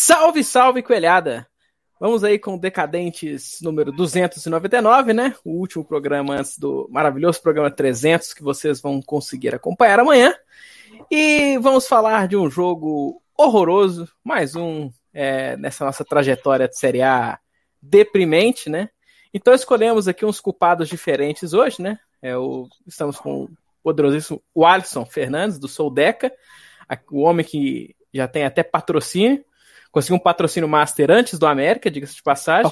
Salve, salve, coelhada! Vamos aí com o Decadentes número 299, né? O último programa antes do maravilhoso programa 300 que vocês vão conseguir acompanhar amanhã. E vamos falar de um jogo horroroso, mais um nessa nossa trajetória de Série A deprimente, né? Então escolhemos aqui uns culpados diferentes hoje, né? Estamos com o poderosíssimo Alisson Fernandes, do Sou Deca, o homem que já tem até patrocínio. Conseguiu um patrocínio master antes do América, diga-se de passagem.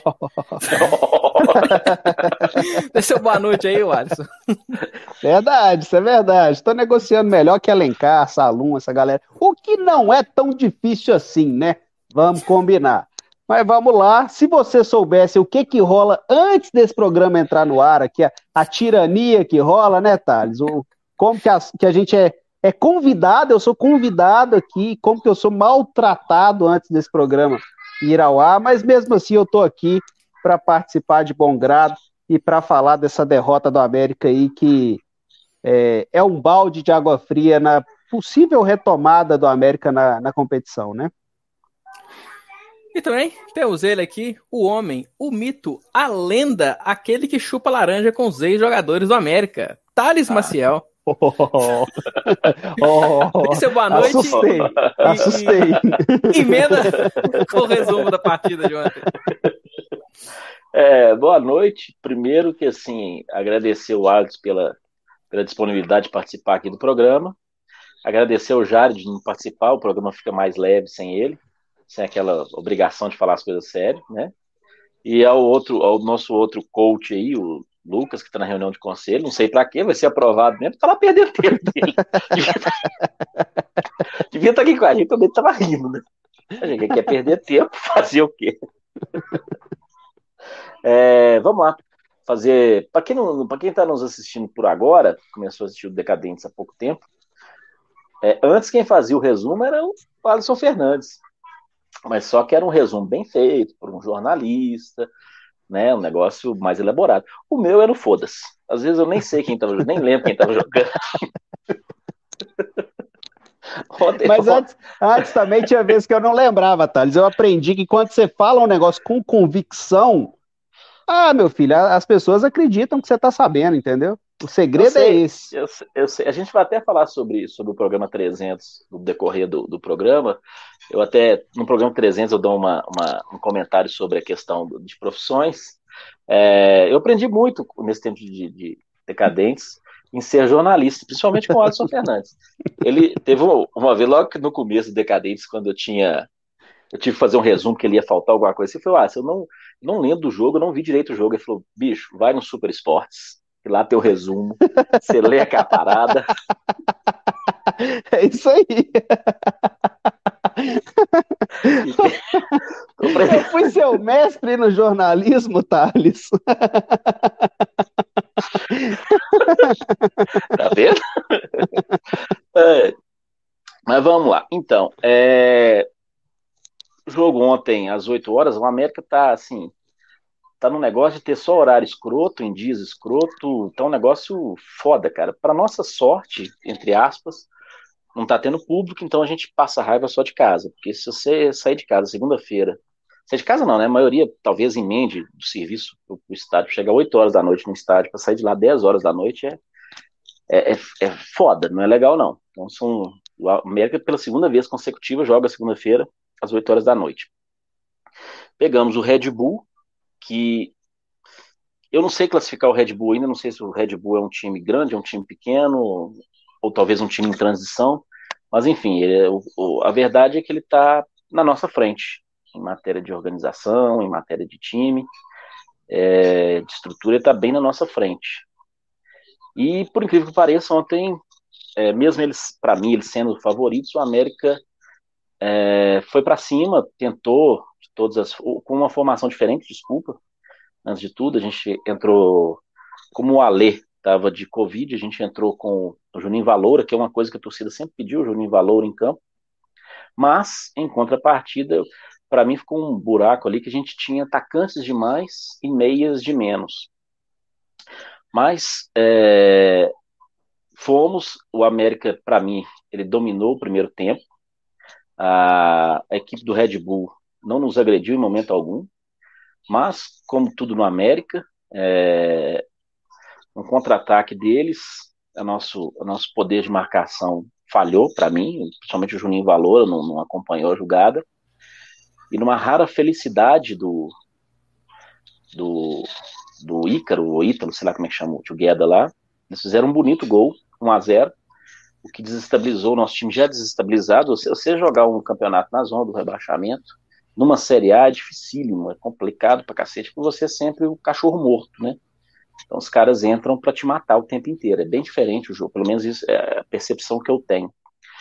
Dê seu boa noite aí, Alisson. Verdade, isso é verdade. Estou negociando melhor que Alencar, Salum, essa galera. O que não é tão difícil assim, né? Vamos combinar. Mas vamos lá. Se você soubesse o que rola antes desse programa entrar no ar, aqui, a tirania que rola, né, Thales? Como que a gente é convidado, eu sou convidado aqui, como que eu sou maltratado antes desse programa ir ao ar, mas mesmo assim eu estou aqui para participar de bom grado e para falar dessa derrota do América aí, que é um balde de água fria na possível retomada do América na competição, né? E também temos ele aqui, o homem, o mito, a lenda, aquele que chupa laranja com os ex-jogadores do América, Thales Maciel. Dê seu boa noite. Assustei. Emenda com o resumo da partida de ontem. Boa noite. Primeiro que, assim, agradecer o Alex pela disponibilidade de participar aqui do programa. Agradecer ao Jared de não participar, o programa fica mais leve sem ele, sem aquela obrigação de falar as coisas sérias, né? E ao nosso outro coach aí, o Lucas, que está na reunião de conselho, não sei para quê, vai ser aprovado mesmo, tá lá perdendo tempo dele. Devia estar aqui com a gente, também estava rindo, né? A gente quer perder tempo, fazer o quê? Vamos lá. Fazer. Para quem está nos assistindo por agora, começou a assistir o Decadentes há pouco tempo, antes quem fazia o resumo era o Alisson Fernandes. Mas só que era um resumo bem feito por um jornalista, né, um negócio mais elaborado. O meu era o foda-se. Às vezes eu nem sei quem estava jogando, nem lembro quem estava jogando. Mas antes também tinha vezes que eu não lembrava, Thales. Eu aprendi que quando você fala um negócio com convicção, meu filho, as pessoas acreditam que você está sabendo, entendeu? O segredo é esse. Eu sei. A gente vai até falar sobre o programa 300, no decorrer do programa. Eu até, no programa 300, eu dou um comentário sobre a questão de profissões. Eu aprendi muito nesse tempo de Decadentes em ser jornalista, principalmente com o Alisson Fernandes. Ele teve uma vez, logo no começo do Decadentes, quando eu tive que fazer um resumo, que ele ia faltar alguma coisa. Ele falou, eu não lembro do jogo, eu não vi direito o jogo. Ele falou, bicho, vai no Super Esportes, que lá tem o resumo, você lê aquela parada. É isso aí. Eu fui seu mestre no jornalismo, Thales. Tá vendo? Mas vamos lá. Então, jogo ontem às 8 horas, o América tá assim, tá num negócio de ter só horário escroto, em dias escroto, tá um negócio foda, cara. Pra nossa sorte, entre aspas, não tá tendo público, então a gente passa raiva só de casa, porque se você sair de casa segunda-feira, sair de casa não, né, a maioria talvez emende do serviço pro estádio, chega 8 horas da noite no estádio, pra sair de lá 10 horas da noite é foda, não é legal não. Então o América pela segunda vez consecutiva joga segunda-feira às 8 horas da noite. Pegamos o Red Bull, que eu não sei classificar o Red Bull ainda, não sei se o Red Bull é um time grande, é um time pequeno, ou talvez um time em transição, mas enfim, a verdade é que ele está na nossa frente, em matéria de organização, em matéria de time, de estrutura, ele está bem na nossa frente. E por incrível que pareça, ontem, mesmo eles, para mim, eles sendo favoritos, o América foi para cima, tentou com uma formação diferente, desculpa, antes de tudo, a gente entrou, como o Alê estava de Covid, a gente entrou com o Juninho Valoura, que é uma coisa que a torcida sempre pediu, o Juninho Valoura em campo, mas, em contrapartida, para mim ficou um buraco ali que a gente tinha atacantes de mais e meias de menos. Mas o América, para mim, ele dominou o primeiro tempo, a equipe do Red Bull não nos agrediu em momento algum, mas, como tudo no América, um contra-ataque deles, o nosso poder de marcação falhou para mim, principalmente o Juninho Valor não acompanhou a jogada, e numa rara felicidade do Ícaro, ou Ítalo, sei lá como é que chama o tio Gueda lá, eles fizeram um bonito gol, 1-0, o que desestabilizou o nosso time, já desestabilizado. Você jogar um campeonato na zona do rebaixamento, numa Série A é dificílimo, é complicado pra cacete, porque você é sempre o cachorro morto, né? Então os caras entram pra te matar o tempo inteiro, é bem diferente o jogo, pelo menos isso é a percepção que eu tenho.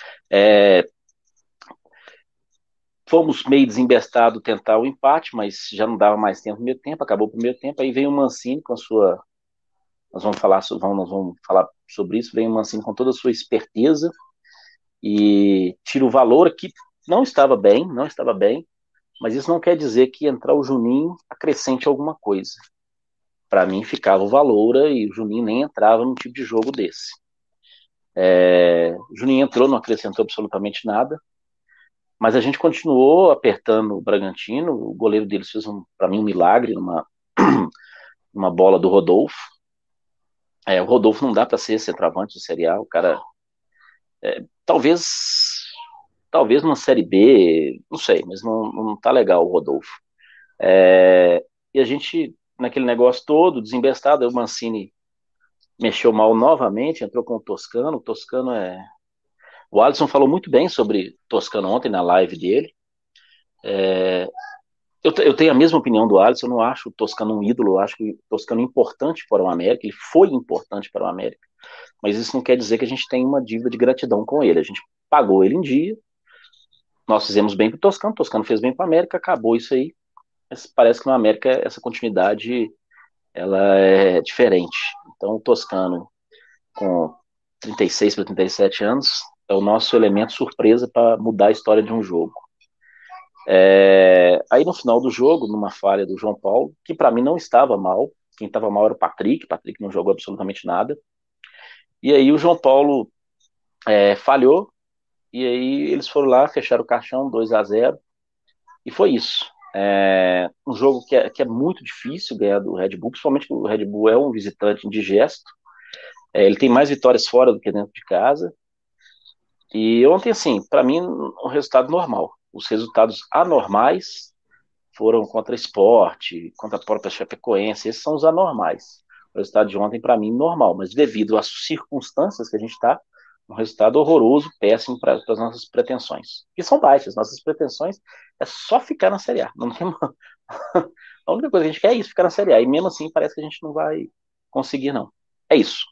Fomos meio desembestados tentar o empate, mas já não dava mais tempo no primeiro tempo, acabou o primeiro tempo, aí veio o Mancini com a sua... Nós vamos falar sobre isso, veio o Mancini com toda a sua esperteza e tira o valor que não estava bem, mas isso não quer dizer que entrar o Juninho acrescente alguma coisa. Para mim ficava o Valoura e o Juninho nem entrava num tipo de jogo desse. O Juninho entrou, não acrescentou absolutamente nada, mas a gente continuou apertando o Bragantino. O goleiro deles fez, para mim, um milagre numa bola do Rodolfo. O Rodolfo não dá para ser centroavante do Série A, o cara... Talvez numa Série B, não sei, mas não tá legal o Rodolfo. E a gente, naquele negócio todo, desembestado, o Mancini mexeu mal novamente, entrou com o Toscano. O Toscano O Alisson falou muito bem sobre Toscano ontem na live dele. Eu tenho a mesma opinião do Alisson, eu não acho o Toscano um ídolo, eu acho que o Toscano é importante para o América, ele foi importante para o América, mas isso não quer dizer que a gente tem uma dívida de gratidão com ele. A gente pagou ele em dia, nós fizemos bem para o Toscano fez bem para o América, acabou isso aí. Mas parece que no América essa continuidade ela é diferente. Então o Toscano, com 36 para 37 anos, é o nosso elemento surpresa para mudar a história de um jogo. Aí no final do jogo, numa falha do João Paulo, que para mim não estava mal, quem estava mal era o Patrick não jogou absolutamente nada, e aí o João Paulo falhou, e aí eles foram lá, fecharam o caixão, 2-0, e foi isso. Um jogo que é muito difícil ganhar do Red Bull, principalmente porque o Red Bull é um visitante indigesto, ele tem mais vitórias fora do que dentro de casa, e ontem, assim, para mim, um resultado normal. Os resultados anormais foram contra Sport, contra a própria Chapecoense, esses são os anormais. O resultado de ontem, para mim, normal, mas devido às circunstâncias que a gente está, um resultado horroroso, péssimo para as nossas pretensões, que são baixas. Nossas pretensões é só ficar na Série A. Não tem uma... A única coisa que a gente quer é isso, ficar na Série A, e mesmo assim parece que a gente não vai conseguir, não. É isso.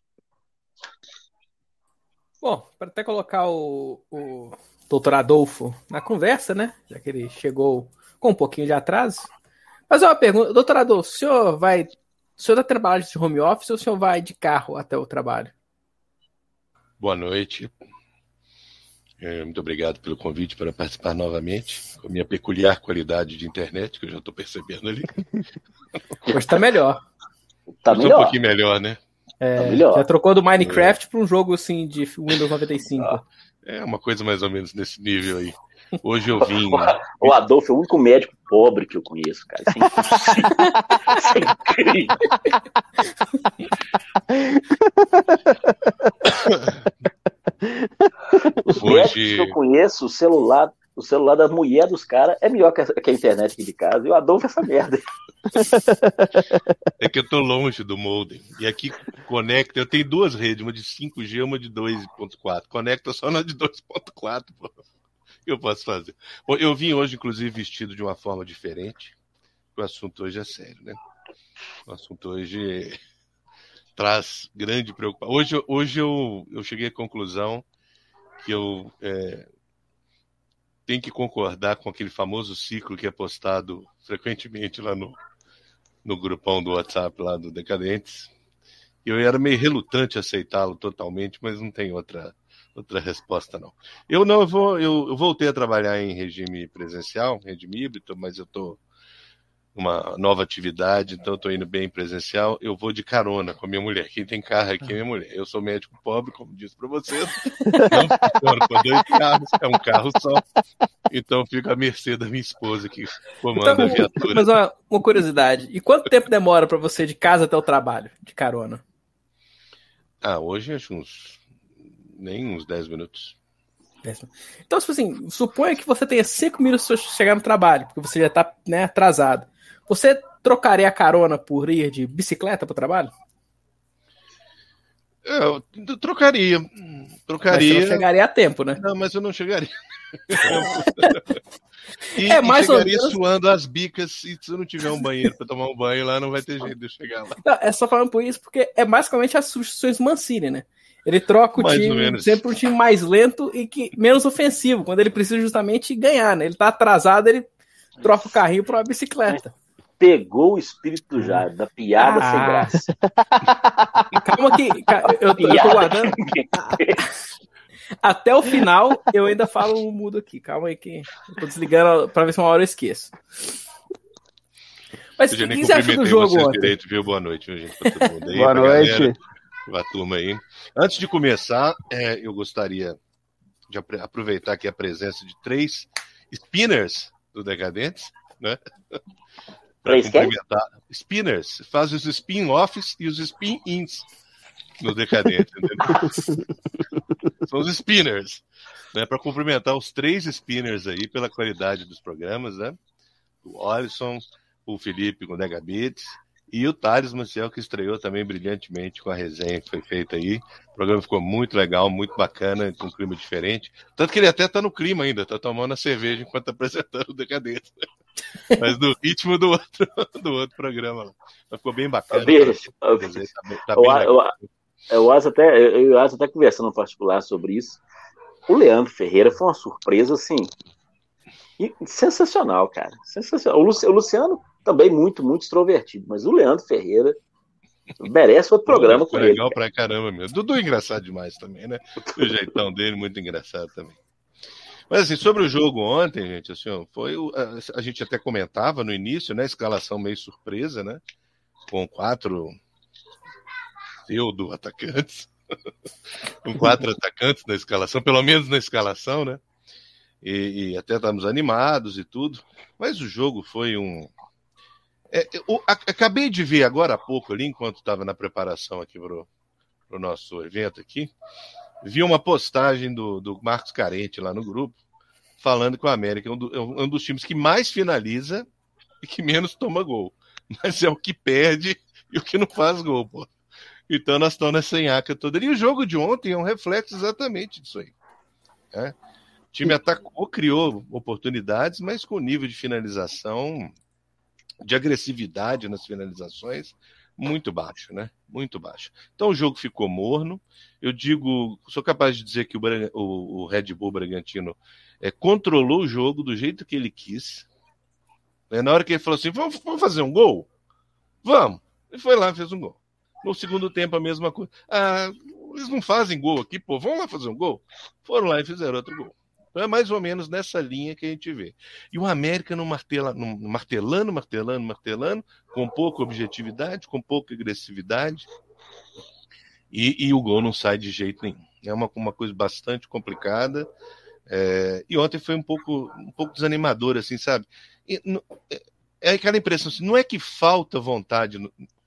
Bom, para até colocar o doutor Adolfo na conversa, né? Já que ele chegou com um pouquinho de atraso. Mas uma pergunta, doutor Adolfo, o senhor vai trabalhar de home office ou o senhor vai de carro até o trabalho? Boa noite. Muito obrigado pelo convite para participar novamente, com a minha peculiar qualidade de internet, que eu já estou percebendo ali. Hoje está melhor. Tá melhor. Um pouquinho melhor, né? Já trocou do Minecraft para um jogo assim de Windows 95. É uma coisa mais ou menos nesse nível aí. Hoje eu vim... O Adolfo é o único médico pobre que eu conheço, cara. Isso é incrível. Os médicos que eu conheço, o celular da mulher dos caras é melhor que a internet aqui de casa. E o Adolfo é essa merda. É que eu tô longe do modem. E aqui conecta, eu tenho duas redes, uma de 5G e uma de 2.4. Conecta só na de 2.4, pô. O que eu posso fazer? Bom, eu vim hoje, inclusive, vestido de uma forma diferente. O assunto hoje é sério, né? O assunto hoje traz grande preocupação. Hoje eu cheguei à conclusão que eu tenho que concordar com aquele famoso ciclo que é postado frequentemente lá no grupão do WhatsApp lá do Decadentes. Eu era meio relutante a aceitá-lo totalmente, mas não tem outra resposta, não. Eu voltei a trabalhar em regime presencial, regime híbrido, mas eu estou uma nova atividade, então estou indo bem presencial. Eu vou de carona com a minha mulher. Quem tem carro aqui é minha mulher. Eu sou médico pobre, como disse para vocês. Não funciona com 2 carros, é um carro só. Então fico à mercê da minha esposa que comanda a viatura. Mas uma curiosidade, e quanto tempo demora para você de casa até o trabalho, de carona? Hoje acho nem uns 10 minutos. Então, tipo assim, suponha que você tenha 5 minutos para chegar no trabalho, porque você já está, né, atrasado. Você trocaria a carona por ir de bicicleta para o trabalho? Eu trocaria. Mas você não chegaria a tempo, né? Não, mas eu não chegaria. Mais chegaria ou menos... suando as bicas, e se eu não tiver um banheiro para tomar um banho lá, não vai ter jeito de eu chegar lá. Não, é só falando por isso, porque é basicamente as substituições Mancini, né? Ele troca o time sempre um time mais lento e menos ofensivo, quando ele precisa justamente ganhar, né? Ele tá atrasado, ele troca o carrinho para uma bicicleta. Pegou o espírito do Jairo, da piada sem graça. Calma que eu tô guardando. Até o final, eu ainda falo um mudo aqui. Calma aí que eu tô desligando para ver se uma hora eu esqueço. Mas o que você acha do jogo ontem? Direito, viu? Boa noite, viu, gente? Pra todo mundo aí, boa noite. Galera, pra turma aí. Antes de começar, eu gostaria de aproveitar aqui a presença de 3 spinners do Decadentes, né? Para complementar. Spinners, faz os spin-offs e os spin-ins no Decadentes, entendeu? São os spinners, né? Para cumprimentar os 3 spinners aí pela qualidade dos programas, né? O Alisson, o Felipe com o Negabits e o Thales Maciel, que estreou também brilhantemente com a resenha que foi feita aí. O programa ficou muito legal, muito bacana, com um clima diferente. Tanto que ele até tá no clima ainda, tá tomando a cerveja enquanto tá apresentando o Decadente. Mas no ritmo do outro programa lá. Mas ficou bem bacana. Tá bem legal. Eu até conversando no particular sobre isso. O Leandro Ferreira foi uma surpresa, assim, sensacional, cara. Sensacional. O Luciano também muito, muito extrovertido, mas o Leandro Ferreira merece outro programa com ele. Legal pra caramba mesmo. Dudu é engraçado demais também, né? O jeitão dele, muito engraçado também. Mas assim, sobre o jogo ontem, gente, assim, a gente até comentava no início, né? Escalação meio surpresa, né? Com 4 pseudo-atacantes. Com 4 atacantes na escalação, pelo menos na escalação, né? E até estamos animados e tudo. Mas o jogo foi acabei de ver agora há pouco ali, enquanto estava na preparação aqui para o nosso evento aqui, vi uma postagem do Marcos Carente lá no grupo, falando que o América é um dos times que mais finaliza e que menos toma gol. Mas é o que perde e o que não faz gol, pô. Então nós estamos nessa enhaca toda. E o jogo de ontem é um reflexo exatamente disso aí. Né? O time atacou, criou oportunidades, mas com nível de finalização, de agressividade nas finalizações, muito baixo, né? Muito baixo. Então o jogo ficou morno. Eu sou capaz de dizer que o Red Bull Bragantino controlou o jogo do jeito que ele quis. Na hora que ele falou assim, vamos fazer um gol? Vamos. Ele foi lá e fez um gol. No segundo tempo a mesma coisa. Eles não fazem gol aqui, pô, vamos lá fazer um gol? Foram lá e fizeram outro gol. Então é mais ou menos nessa linha que a gente vê. E o América martelando, com pouca objetividade, com pouca agressividade, e o gol não sai de jeito nenhum. É uma coisa bastante complicada. E ontem foi um pouco desanimador, assim, sabe? É aquela impressão assim, não é que falta vontade,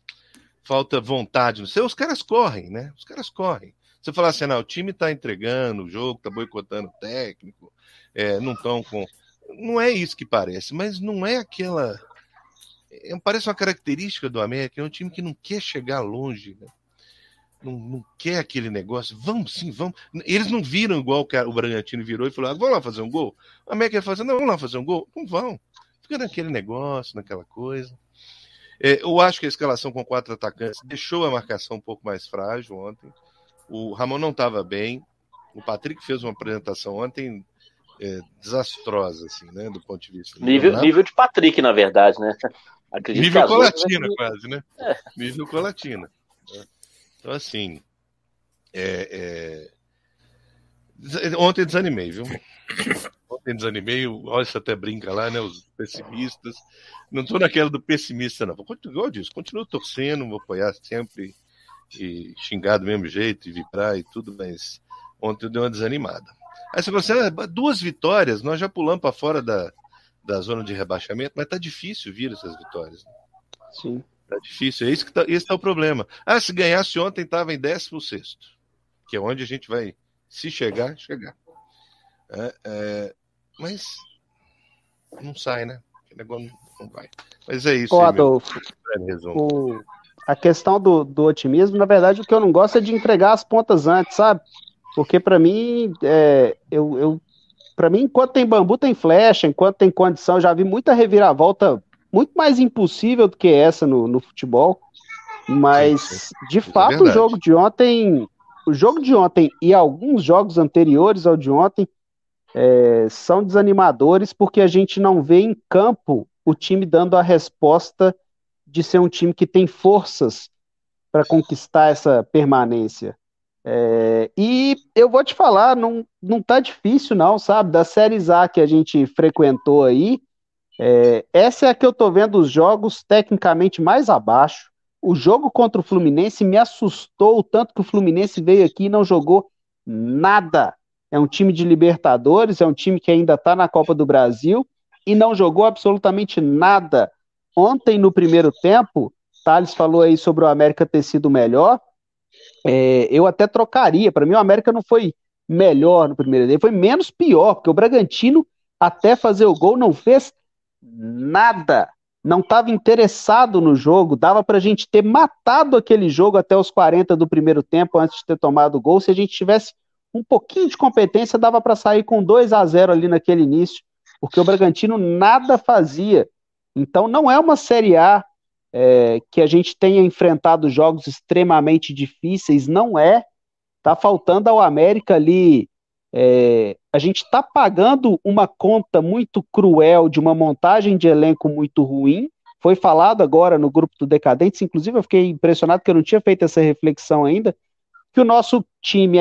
não sei, os caras correm, né? Os caras correm. Você fala assim, o time está entregando o jogo, está boicotando o técnico, não estão com... Não é isso que parece, mas não é aquela... Parece uma característica do América, é um time que não quer chegar longe, né? Não quer aquele negócio, vamos sim, vamos. Eles não viram igual o Bragantino virou e falou, vamos lá fazer um gol? O América ia fazer, não, vamos lá fazer um gol? Não vão. Fica naquele negócio, naquela coisa. Eu acho que a escalação com 4 atacantes deixou a marcação um pouco mais frágil ontem. O Ramon não estava bem. O Patrick fez uma apresentação ontem desastrosa, assim, né? Do ponto de vista. Nível de Patrick, na verdade, né? Acredito nível Colatina, quase, né? Nível Colatina. Então, assim, Ontem desanimei, viu? Ontem desanimei, o Royce até brinca lá, né? Os pessimistas. Não tô naquela do pessimista, não. Igual eu disse, continuo torcendo, vou apoiar sempre e xingar do mesmo jeito e vibrar e tudo, mas ontem eu dei uma desanimada. Aí você falou assim, 2 vitórias, nós já pulamos para fora da zona de rebaixamento, mas tá difícil vir essas vitórias. Né? Sim. Tá difícil, esse tá o problema. Se ganhasse ontem, tava em 16º, que é onde a gente vai, se chegar. Mas não sai, né? O negócio não vai. Mas é isso. Ô, aí, Adolfo, a questão do otimismo, na verdade, o que eu não gosto é de entregar as pontas antes, sabe? Porque para mim, para mim, enquanto tem bambu, tem flecha, enquanto tem condição, eu já vi muita reviravolta muito mais impossível do que essa no futebol. Mas, de fato, o jogo de ontem e alguns jogos anteriores ao de ontem são desanimadores porque a gente não vê em campo o time dando a resposta de ser um time que tem forças para conquistar essa permanência. E eu vou te falar, não tá difícil não, sabe? Das séries A que a gente frequentou aí, essa é a que eu tô vendo os jogos tecnicamente mais abaixo. O jogo contra o Fluminense me assustou o tanto que o Fluminense veio aqui e não jogou nada. É um time de Libertadores, é um time que ainda está na Copa do Brasil e não jogou absolutamente nada. Ontem, no primeiro tempo, Thales falou aí sobre o América ter sido melhor. Eu até trocaria. Para mim, o América não foi melhor no primeiro tempo, foi menos pior, porque o Bragantino, até fazer o gol, não fez nada. Não estava interessado no jogo, dava para a gente ter matado aquele jogo até os 40 do primeiro tempo, antes de ter tomado o gol. Se a gente tivesse um pouquinho de competência, dava para sair com 2-0 ali naquele início, porque o Bragantino nada fazia. Então não é uma Série A que a gente tenha enfrentado jogos extremamente difíceis, não é. Tá faltando ao América ali. A gente está pagando uma conta muito cruel de uma montagem de elenco muito ruim. Foi falado agora no grupo do Decadentes, inclusive eu fiquei impressionado que eu não tinha feito essa reflexão ainda, que o nosso time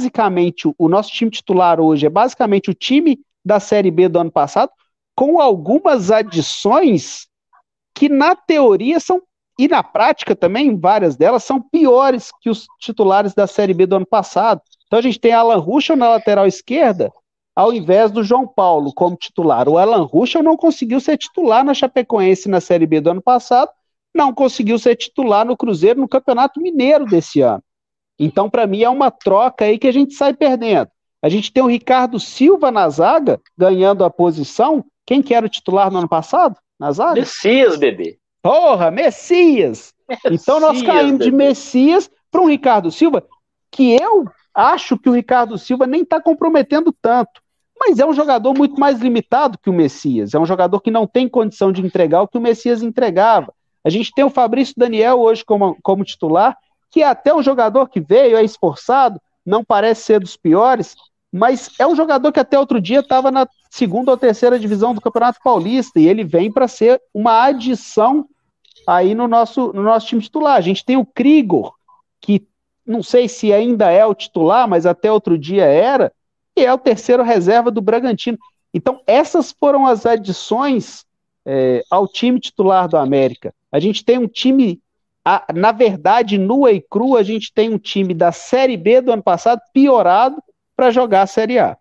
o nosso time titular hoje é basicamente o time da Série B do ano passado, com algumas adições que na teoria e na prática também, várias delas, são piores que os titulares da Série B do ano passado. Então a gente tem Alan Ruschel na lateral esquerda, ao invés do João Paulo como titular. O Alan Ruschel não conseguiu ser titular na Chapecoense na Série B do ano passado, não conseguiu ser titular no Cruzeiro no Campeonato Mineiro desse ano. Então, para mim, é uma troca aí que a gente sai perdendo. A gente tem o Ricardo Silva na zaga, ganhando a posição. Quem que era o titular no ano passado na zaga? Messias, bebê. Porra, Messias! Então nós caímos de Messias para um Ricardo Silva, que eu acho que o Ricardo Silva nem está comprometendo tanto, mas é um jogador muito mais limitado que o Messias, é um jogador que não tem condição de entregar o que o Messias entregava. A gente tem o Fabrício Daniel hoje como titular, que é até um jogador que veio, é esforçado, não parece ser dos piores, mas é um jogador que até outro dia estava na 2ª ou 3ª divisão do Campeonato Paulista, e ele vem para ser uma adição aí no nosso time titular. A gente tem o Krigor, que não sei se ainda é o titular, mas até outro dia era, e é o 3º reserva do Bragantino. Então, essas foram as adições ao time titular do América. A gente tem um time, na verdade, nua e crua, a gente tem um time da Série B do ano passado piorado para jogar a Série A.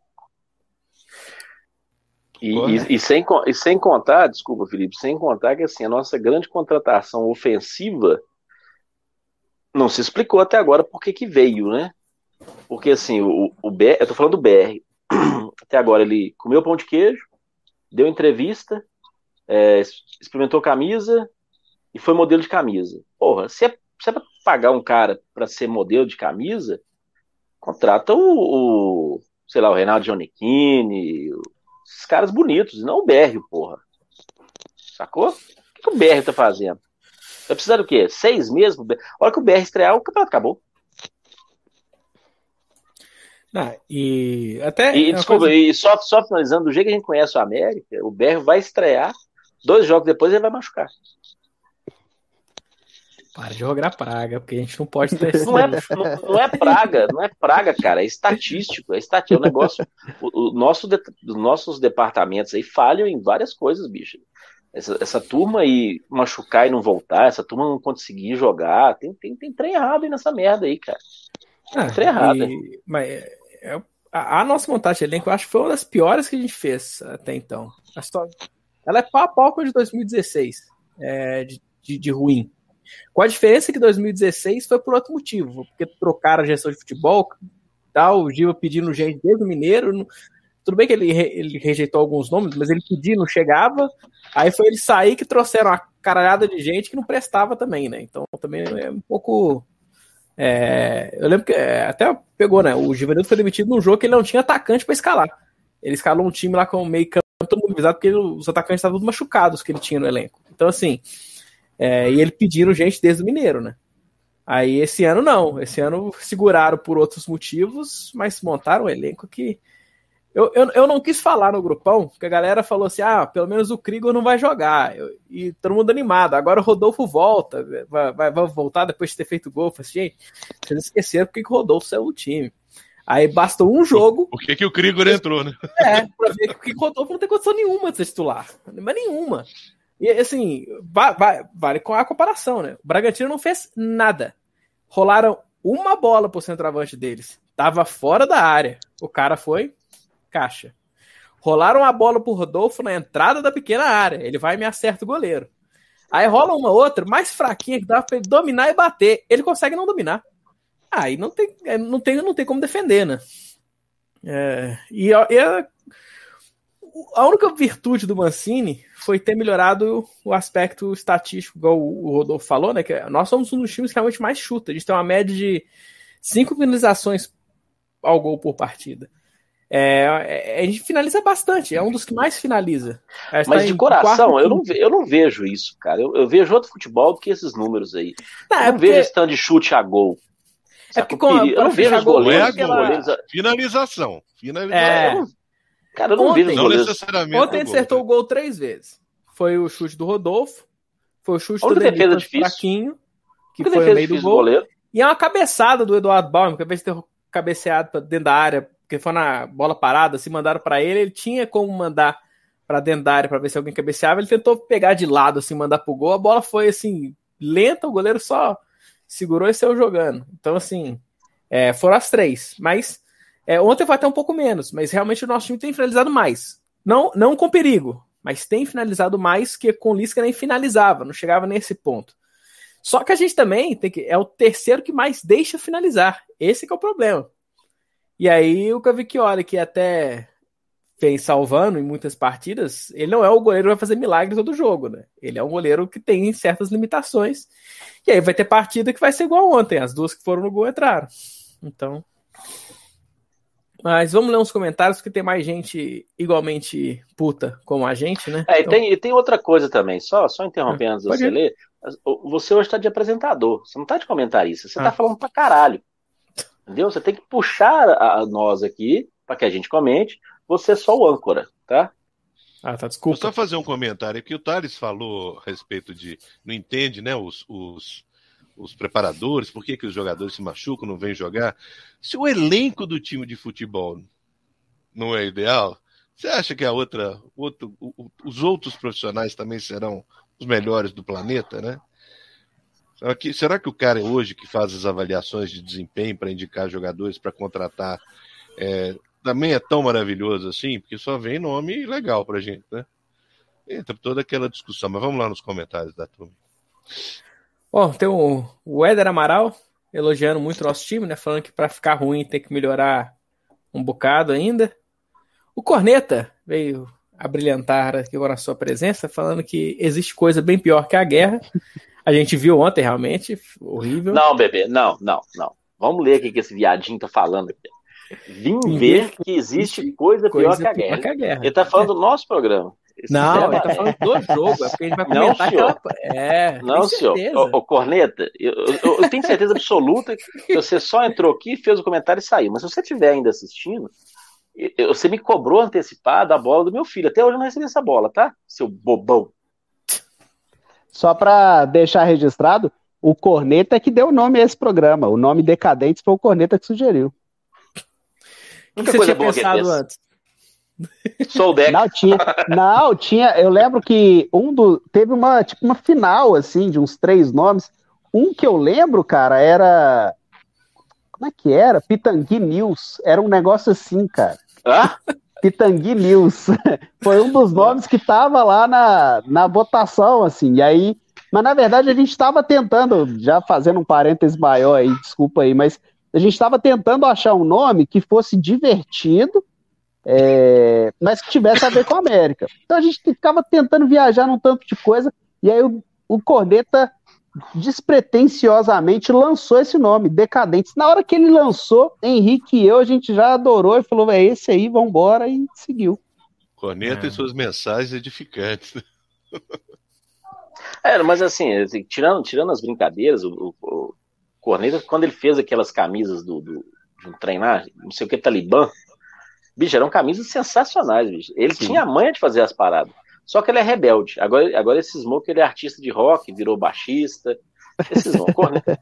E sem contar, desculpa, Felipe, sem contar que assim, a nossa grande contratação ofensiva não se explicou até agora por que veio, né? Porque assim, o BR, eu tô falando do BR, até agora ele comeu pão de queijo, deu entrevista, experimentou camisa e foi modelo de camisa. Porra, se é pra pagar um cara pra ser modelo de camisa, contrata sei lá, o Reinaldo Giannichini, esses caras bonitos, não o BR, porra. Sacou? O que o BR tá fazendo? Vai precisar do quê? 6 meses? A hora que o BR estrear, o campeonato acabou. Desculpa, e só finalizando, do jeito que a gente conhece o América, o BR vai estrear, 2 jogos depois ele vai machucar. Para de jogar praga, porque a gente não pode ter esse Não é praga, cara, é estatístico, é um negócio. Os nossos departamentos aí falham em várias coisas, bicho. Essa turma aí machucar e não voltar, essa turma não conseguir jogar, tem trem errado aí nessa merda aí, cara. Tem trem errado. Mas a nossa montagem de elenco, eu acho que foi uma das piores que a gente fez até então. Ela é pau a pau com a de 2016, de ruim. Com a diferença que 2016 foi por outro motivo, porque trocaram a gestão de futebol, o Giva pedindo gente desde o Mineiro, tudo bem que ele rejeitou alguns nomes, mas ele pediu, não chegava, aí foi ele sair que trouxeram uma caralhada de gente que não prestava também, né? Então também é um pouco... eu lembro que até pegou, né? O Givanildo foi demitido num jogo que ele não tinha atacante para escalar. Ele escalou um time lá com meio campo, todo mundo avisado, porque os atacantes estavam todos machucados que ele tinha no elenco. Então, assim, e ele pediram gente desde o Mineiro, né? Aí esse ano não. Esse ano seguraram por outros motivos, mas montaram um elenco que... Eu não quis falar no grupão, porque a galera falou assim, pelo menos o Krigor não vai jogar. E todo mundo animado. Agora o Rodolfo volta, vai voltar depois de ter feito gol. Eu falei assim, gente, vocês esqueceram porque o Rodolfo saiu do time. Aí bastou um jogo... Por que o Krigor entrou, né? Pra ver que o Rodolfo não tem condição nenhuma de ser titular. Mas nenhuma. E assim, vale com a comparação, né? O Bragantino não fez nada. Rolaram uma bola pro centroavante deles. Tava fora da área. O cara foi... caixa. Rolaram a bola pro Rodolfo na entrada da pequena área. Ele vai e me acerta o goleiro. Aí rola uma outra, mais fraquinha, que dá pra ele dominar e bater. Ele consegue não dominar. Aí não tem como defender, né? A única virtude do Mancini foi ter melhorado o aspecto estatístico, igual o Rodolfo falou, né? Que nós somos um dos times que realmente mais chuta. A gente tem uma média de 5 finalizações ao gol por partida. A gente finaliza bastante, é um dos que mais finaliza. Mas de coração, eu não vejo isso, cara. Eu vejo outro futebol do que esses números aí. Eu não vejo esse tanto de chute a gol. Eu não vejo os goleiros. Finalização. Cara, eu não vejo os goleiros. Ontem ele acertou o gol 3 vezes. Foi o chute do Rodolfo, foi o chute do defesa fraquinho, que foi no meio do gol. E é uma cabeçada do Eduardo Bauer, que ao invés de ter cabeceado pra dentro da área, porque foi na bola parada, se mandaram para ele tinha como mandar para dentro da área para ver se alguém cabeceava, ele tentou pegar de lado, assim, mandar pro gol, a bola foi, assim, lenta, o goleiro só segurou e saiu jogando. Então, assim, foram as 3, mas ontem foi até um pouco menos, mas realmente o nosso time tem finalizado mais. Não com perigo, mas tem finalizado mais que com o Lisca nem finalizava, não chegava nesse ponto. Só que a gente também é o terceiro que mais deixa finalizar, esse que é o problema. E aí o Cavicchioli, que até vem salvando em muitas partidas, ele não é o goleiro que vai fazer milagre todo jogo, né? Ele é um goleiro que tem certas limitações. E aí vai ter partida que vai ser igual ontem, as 2 que foram no gol entraram. Então... Mas vamos ler uns comentários, porque tem mais gente igualmente puta como a gente, né? Então... e tem outra coisa também, só interrompendo antes de você ler. Você hoje está de apresentador, você não está de comentarista, você está falando pra caralho. Entendeu? Você tem que puxar a nós aqui para que a gente comente. Você é só o âncora, tá? Tá, desculpa. Vou só fazer um comentário aqui. O Thales falou a respeito de... Não entende, né? Os preparadores, por que os jogadores se machucam, não vêm jogar. Se o elenco do time de futebol não é ideal, você acha que os outros profissionais também serão os melhores do planeta, né? Será que o cara hoje que faz as avaliações de desempenho para indicar jogadores para contratar também é tão maravilhoso assim? Porque só vem nome legal pra gente, né? Entra toda aquela discussão, mas vamos lá nos comentários da turma. Tem o Éder Amaral elogiando muito o nosso time, né? Falando que para ficar ruim tem que melhorar um bocado ainda. O Corneta veio a brilhantar aqui agora a sua presença, falando que existe coisa bem pior que a guerra. A gente viu ontem, realmente, horrível. Não, bebê, não. Vamos ler aqui que esse viadinho tá falando. Vim ver que existe coisa pior que a guerra. Ele tá falando do nosso programa. Não, ele tá falando do jogo, é porque a gente vai comentar aquela... Não, senhor. Ô, Corneta, eu tenho certeza absoluta que você só entrou aqui, fez o comentário e saiu. Mas se você estiver ainda assistindo, você me cobrou antecipado a bola do meu filho. Até hoje eu não recebi essa bola, tá? Seu bobão. Só para deixar registrado, O Corneta é que deu o nome a esse programa. O nome Decadentes foi o Corneta que sugeriu. O que você tinha pensado antes? Sou o Deck. Não, tinha. Eu lembro que teve uma final, assim, de uns 3 nomes. Um que eu lembro, cara, era. Como é que era? Pitangui News. Era um negócio assim, cara. Hã? Pitangui News. Foi um dos nomes que tava lá na votação, assim. E aí. Mas na verdade a gente estava tentando, já fazendo um parêntese maior aí, desculpa aí, mas a gente estava tentando achar um nome que fosse divertido, mas que tivesse a ver com a América. Então a gente ficava tentando viajar num tanto de coisa, e aí o Corneta despretensiosamente lançou esse nome, Decadentes. Na hora que ele lançou, Henrique e eu, a gente já adorou e falou, é esse aí, vambora, e seguiu. Corneta e suas mensagens edificantes. Mas assim, tirando as brincadeiras, o Corneta, quando ele fez aquelas camisas de um treinar, não sei o que, Talibã, bicho, eram camisas sensacionais, bicho. Ele tinha a manha de fazer as paradas. Só que ele é rebelde. Agora esse Smoke, ele é artista de rock, virou baixista. Esse Smoke, Corneta.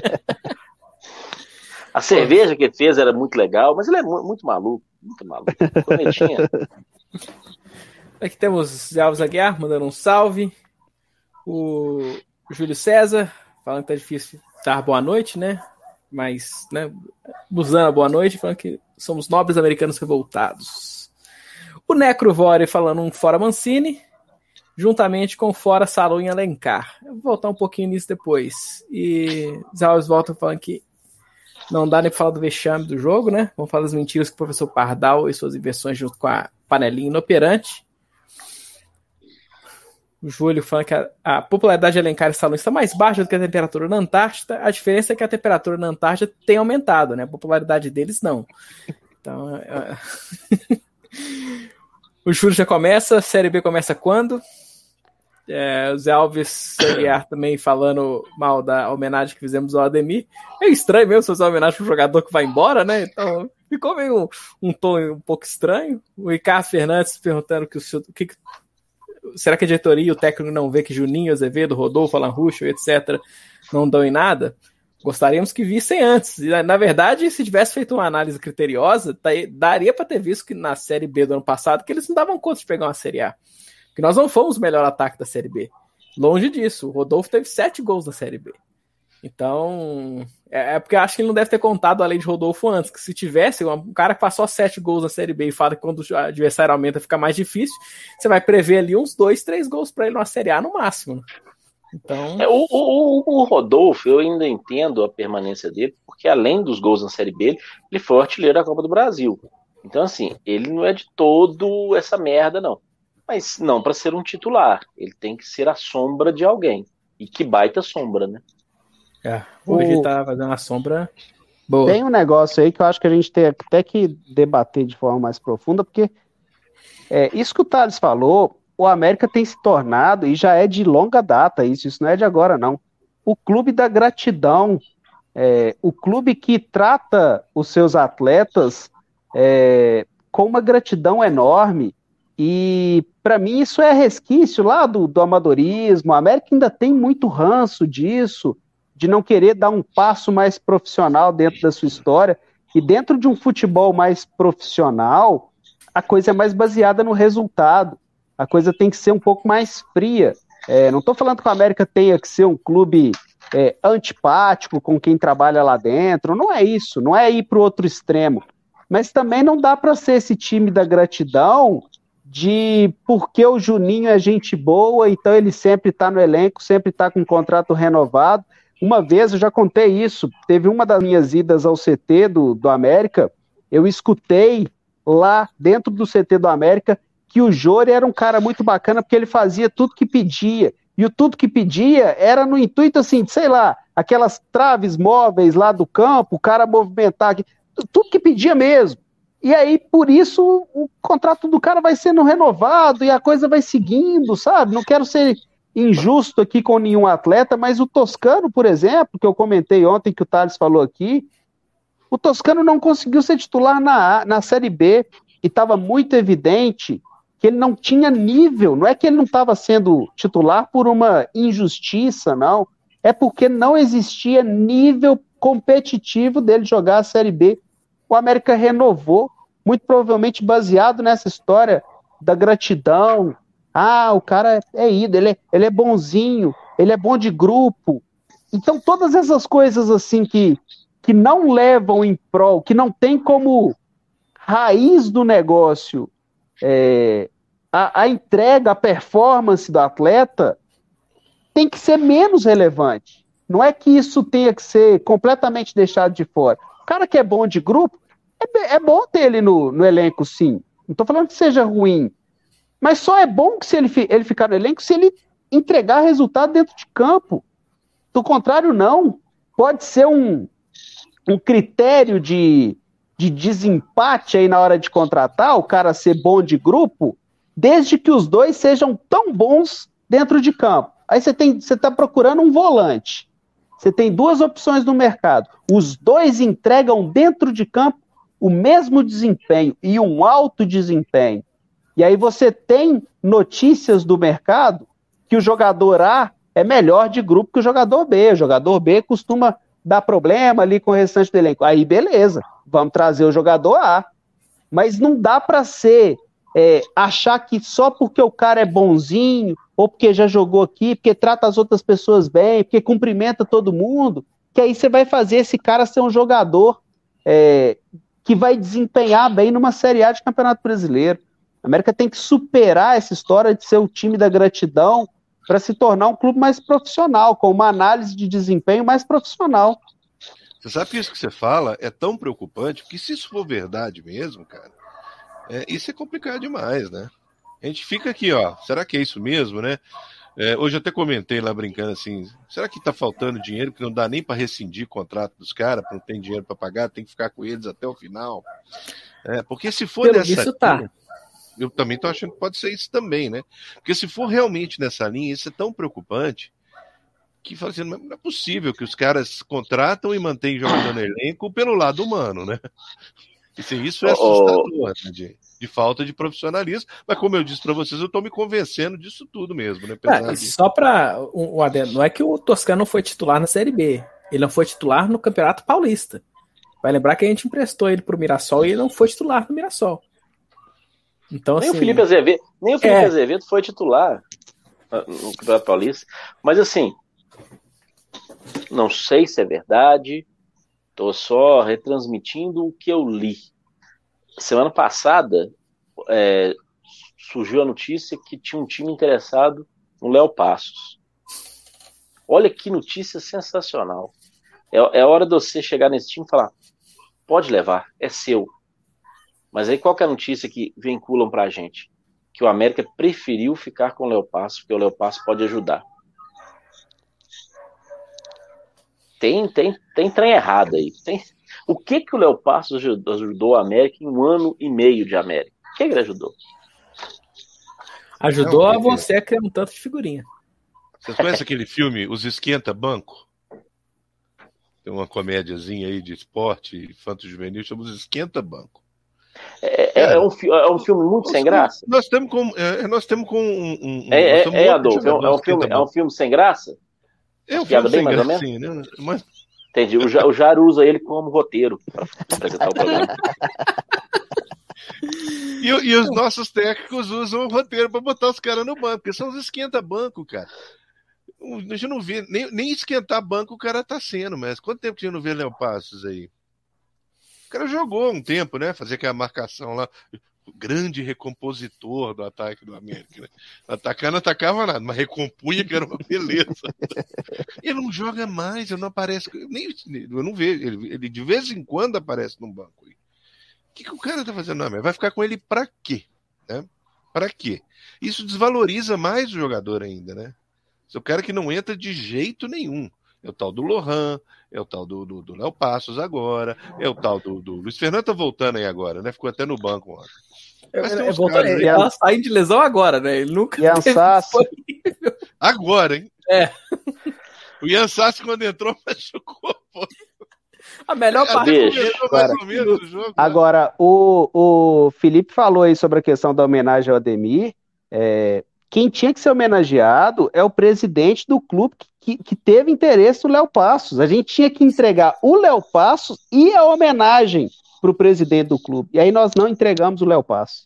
A cerveja que ele fez era muito legal, mas ele é muito maluco. Muito maluco. Cornetinha. Aqui temos Zé Alves Aguiar mandando um salve. O Júlio César falando que tá difícil dar boa noite, né? Mas, né? Busana, boa noite, falando que somos nobres americanos revoltados. O Necrovore falando um fora Mancini, juntamente com fora Salom e Alencar. Eu vou voltar um pouquinho nisso depois. E Zé Alves volta falando que não dá nem pra falar do vexame do jogo, né? Vamos falar das mentiras que o professor Pardal e suas inversões junto com a panelinha inoperante. O Júlio falando que a popularidade de Alencar e Salom está mais baixa do que a temperatura na Antártida. A diferença é que a temperatura na Antártida tem aumentado, né? A popularidade deles não. Então, o Júlio já começa, a Série B começa quando? O Zé Alves Aguiar também falando mal da homenagem que fizemos ao Ademir. É estranho mesmo fazer uma homenagem para um jogador que vai embora, né? Então ficou meio um tom um pouco estranho. O Ricardo Fernandes perguntando será que a diretoria e o técnico não vê que Juninho, Azevedo, Rodolfo, Alan Ruschel, etc. não dão em nada? Gostaríamos que vissem antes. Na verdade, se tivesse feito uma análise criteriosa, daria para ter visto que na Série B do ano passado que eles não davam conta de pegar uma Série A. Porque nós não fomos o melhor ataque da Série B. Longe disso. O Rodolfo teve 7 gols na Série B. Então, porque eu acho que ele não deve ter contado a lei de Rodolfo antes, que se tivesse um cara que passou 7 gols na Série B e fala que quando o adversário aumenta fica mais difícil, você vai prever ali uns 2, 3 gols para ele numa Série A no máximo. Né? Então... O Rodolfo, eu ainda entendo a permanência dele, porque além dos gols na Série B, ele foi o artilheiro da Copa do Brasil. Então, assim, ele não é de todo essa merda, não. Mas não para ser um titular. Ele tem que ser a sombra de alguém. E que baita sombra, né? Hoje tá fazendo uma sombra boa. Tem um negócio aí que eu acho que a gente tem até que debater de forma mais profunda, porque isso que o Thales falou, o América tem se tornado, e já é de longa data isso não é de agora não, o clube da gratidão, o clube que trata os seus atletas com uma gratidão enorme. E para mim isso é resquício lá do amadorismo. A América ainda tem muito ranço disso, de não querer dar um passo mais profissional dentro da sua história. E dentro de um futebol mais profissional, a coisa é mais baseada no resultado. A coisa tem que ser um pouco mais fria. Não estou falando que a América tenha que ser um clube antipático com quem trabalha lá dentro. Não é isso, não é ir para o outro extremo. Mas também não dá para ser esse time da gratidão de porque o Juninho é gente boa, então ele sempre está no elenco, sempre está com um contrato renovado. Uma vez, eu já contei isso, teve uma das minhas idas ao CT do América, eu escutei lá dentro do CT do América que o Jori era um cara muito bacana porque ele fazia tudo que pedia. E o tudo que pedia era no intuito, assim, de, sei lá, aquelas traves móveis lá do campo, o cara movimentar aqui, tudo que pedia mesmo. E aí, por isso, o contrato do cara vai sendo renovado e a coisa vai seguindo, sabe? Não quero ser injusto aqui com nenhum atleta, mas o Toscano, por exemplo, que eu comentei ontem, que o Thales falou aqui, o Toscano não conseguiu ser titular na Série B e estava muito evidente que ele não tinha nível. Não é que ele não estava sendo titular por uma injustiça, não. é porque não existia nível competitivo dele jogar a Série B. O América renovou, muito provavelmente baseado nessa história da gratidão. O cara é ídolo, ele é bonzinho, ele é bom de grupo. Então, todas essas coisas assim que não levam em prol, que não tem como raiz do negócio a entrega, a performance do atleta, tem que ser menos relevante. Não é que isso tenha que ser completamente deixado de fora. O cara que é bom de grupo, é bom ter ele no elenco, sim. Não estou falando que seja ruim. Mas só é bom que se ele ficar no elenco se ele entregar resultado dentro de campo. Do contrário, não. Pode ser um critério de desempate aí na hora de contratar, o cara ser bom de grupo, desde que os dois sejam tão bons dentro de campo. Aí você está procurando um volante. Você tem duas opções no mercado. Os dois entregam dentro de campo o mesmo desempenho e um alto desempenho. E aí você tem notícias do mercado que o jogador A é melhor de grupo que o jogador B. O jogador B costuma dar problema ali com o restante do elenco. Aí beleza, vamos trazer o jogador A. Mas não dá para ser achar que só porque o cara é bonzinho, ou porque já jogou aqui, porque trata as outras pessoas bem, porque cumprimenta todo mundo, que aí você vai fazer esse cara ser um jogador que vai desempenhar bem numa Série A de Campeonato Brasileiro. A América tem que superar essa história de ser o time da gratidão para se tornar um clube mais profissional, com uma análise de desempenho mais profissional. Você sabe que isso que você fala é tão preocupante, porque se isso for verdade mesmo, cara, isso é complicado demais, né? A gente fica aqui, será que é isso mesmo, né? Hoje eu até comentei lá brincando assim, será que tá faltando dinheiro, que não dá nem para rescindir o contrato dos caras, não tem dinheiro para pagar, tem que ficar com eles até o final? Porque se for Pelo dessa visto, tá. Eu também tô achando que pode ser isso também, né? Porque se for realmente nessa linha, isso é tão preocupante que fala assim, não é possível que os caras contratam e mantêm jogador no elenco pelo lado humano, né? Isso é assustador, né, de falta de profissionalismo, mas como eu disse para vocês, eu tô me convencendo disso tudo mesmo, né? Só para um adendo, não é que o Toscano não foi titular na Série B, ele não foi titular no Campeonato Paulista. Vai lembrar que a gente emprestou ele pro Mirassol e ele não foi titular no Mirassol. Então, nem assim, o Felipe Azevedo foi titular no Campeonato Paulista, mas assim, não sei se é verdade, tô só retransmitindo o que eu li. Semana passada surgiu a notícia que tinha um time interessado no Léo Passos. Olha que notícia sensacional. É hora de você chegar nesse time e falar, pode levar, é seu. Mas aí qual que é a notícia que vinculam pra gente? Que o América preferiu ficar com o Léo Passos, porque o Léo Passos pode ajudar. Tem trem errado aí. O que o Léo Passos ajudou a América em 1 ano e meio de América? O que ele ajudou? Ajudou a você a criar um tanto de figurinha. Vocês conhecem aquele filme Os Esquenta Banco? Tem uma comédiazinha aí de esporte infanto-juvenil, chama Os Esquenta Banco. É um filme muito sem graça? Nós temos com Adolfo, é um filme sem graça? É um filme sem graça, sim, né? Mas... Entendi, o Jair usa ele como roteiro para apresentar o programa. E os nossos técnicos usam o roteiro para botar os caras no banco, porque são os esquenta-banco, cara. A gente não vê, nem esquentar banco o cara tá sendo, mas quanto tempo que a gente não vê Léo Passos aí? O cara jogou um tempo, né? Fazer aquela marcação lá. O grande recompositor do ataque do América. Né? Atacar não atacava nada, mas recompunha que era uma beleza. Ele não joga mais, ele não aparece. Eu não vejo. Ele de vez em quando aparece num banco. O que o cara tá fazendo na América? Vai ficar com ele pra quê? Né? Pra quê? Isso desvaloriza mais o jogador ainda, né? Esse é o cara que não entra de jeito nenhum. É o tal do Lohan, é o tal do Léo Passos agora, é o tal do Luiz Fernando tá voltando aí agora, né? Ficou até no banco ontem. Ele tá saindo de lesão agora, né? Ele nunca teve disponível. Agora, hein? O Ian Sassi, quando entrou, machucou. Pô. A melhor parte do jogo. Agora, o Felipe falou aí sobre a questão da homenagem ao Ademir, quem tinha que ser homenageado é o presidente do clube que teve interesse no Léo Passos. A gente tinha que entregar o Léo Passos e a homenagem para o presidente do clube. E aí nós não entregamos o Léo Passos.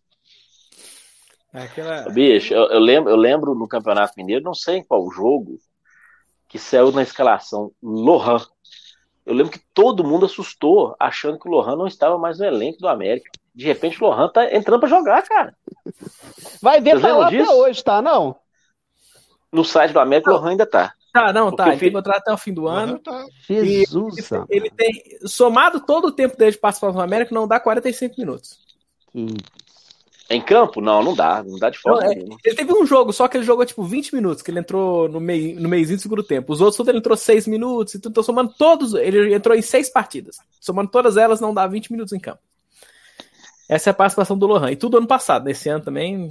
Bicho, eu lembro no Campeonato Mineiro, não sei em qual jogo, que saiu na escalação Lohan. Eu lembro que todo mundo assustou, achando que o Lohan não estava mais no elenco do América. De repente o Lohan tá entrando para jogar, cara. Vai ver, tá lá até hoje, tá, não? No site do América, o Lohan ainda tá. Ele tem contrato até o fim do ano. Tá. Jesus, ele tem, somado todo o tempo dele de participação no América, não dá 45 minutos. Em campo? Não dá de forma nenhuma. Ele teve um jogo, só que ele jogou tipo 20 minutos, que ele entrou no meiozinho do segundo tempo. Os outros todos ele entrou 6 minutos, e então somando todos, ele entrou em 6 partidas. Somando todas elas, não dá 20 minutos em campo. Essa é a participação do Lohan. E tudo ano passado, nesse ano também.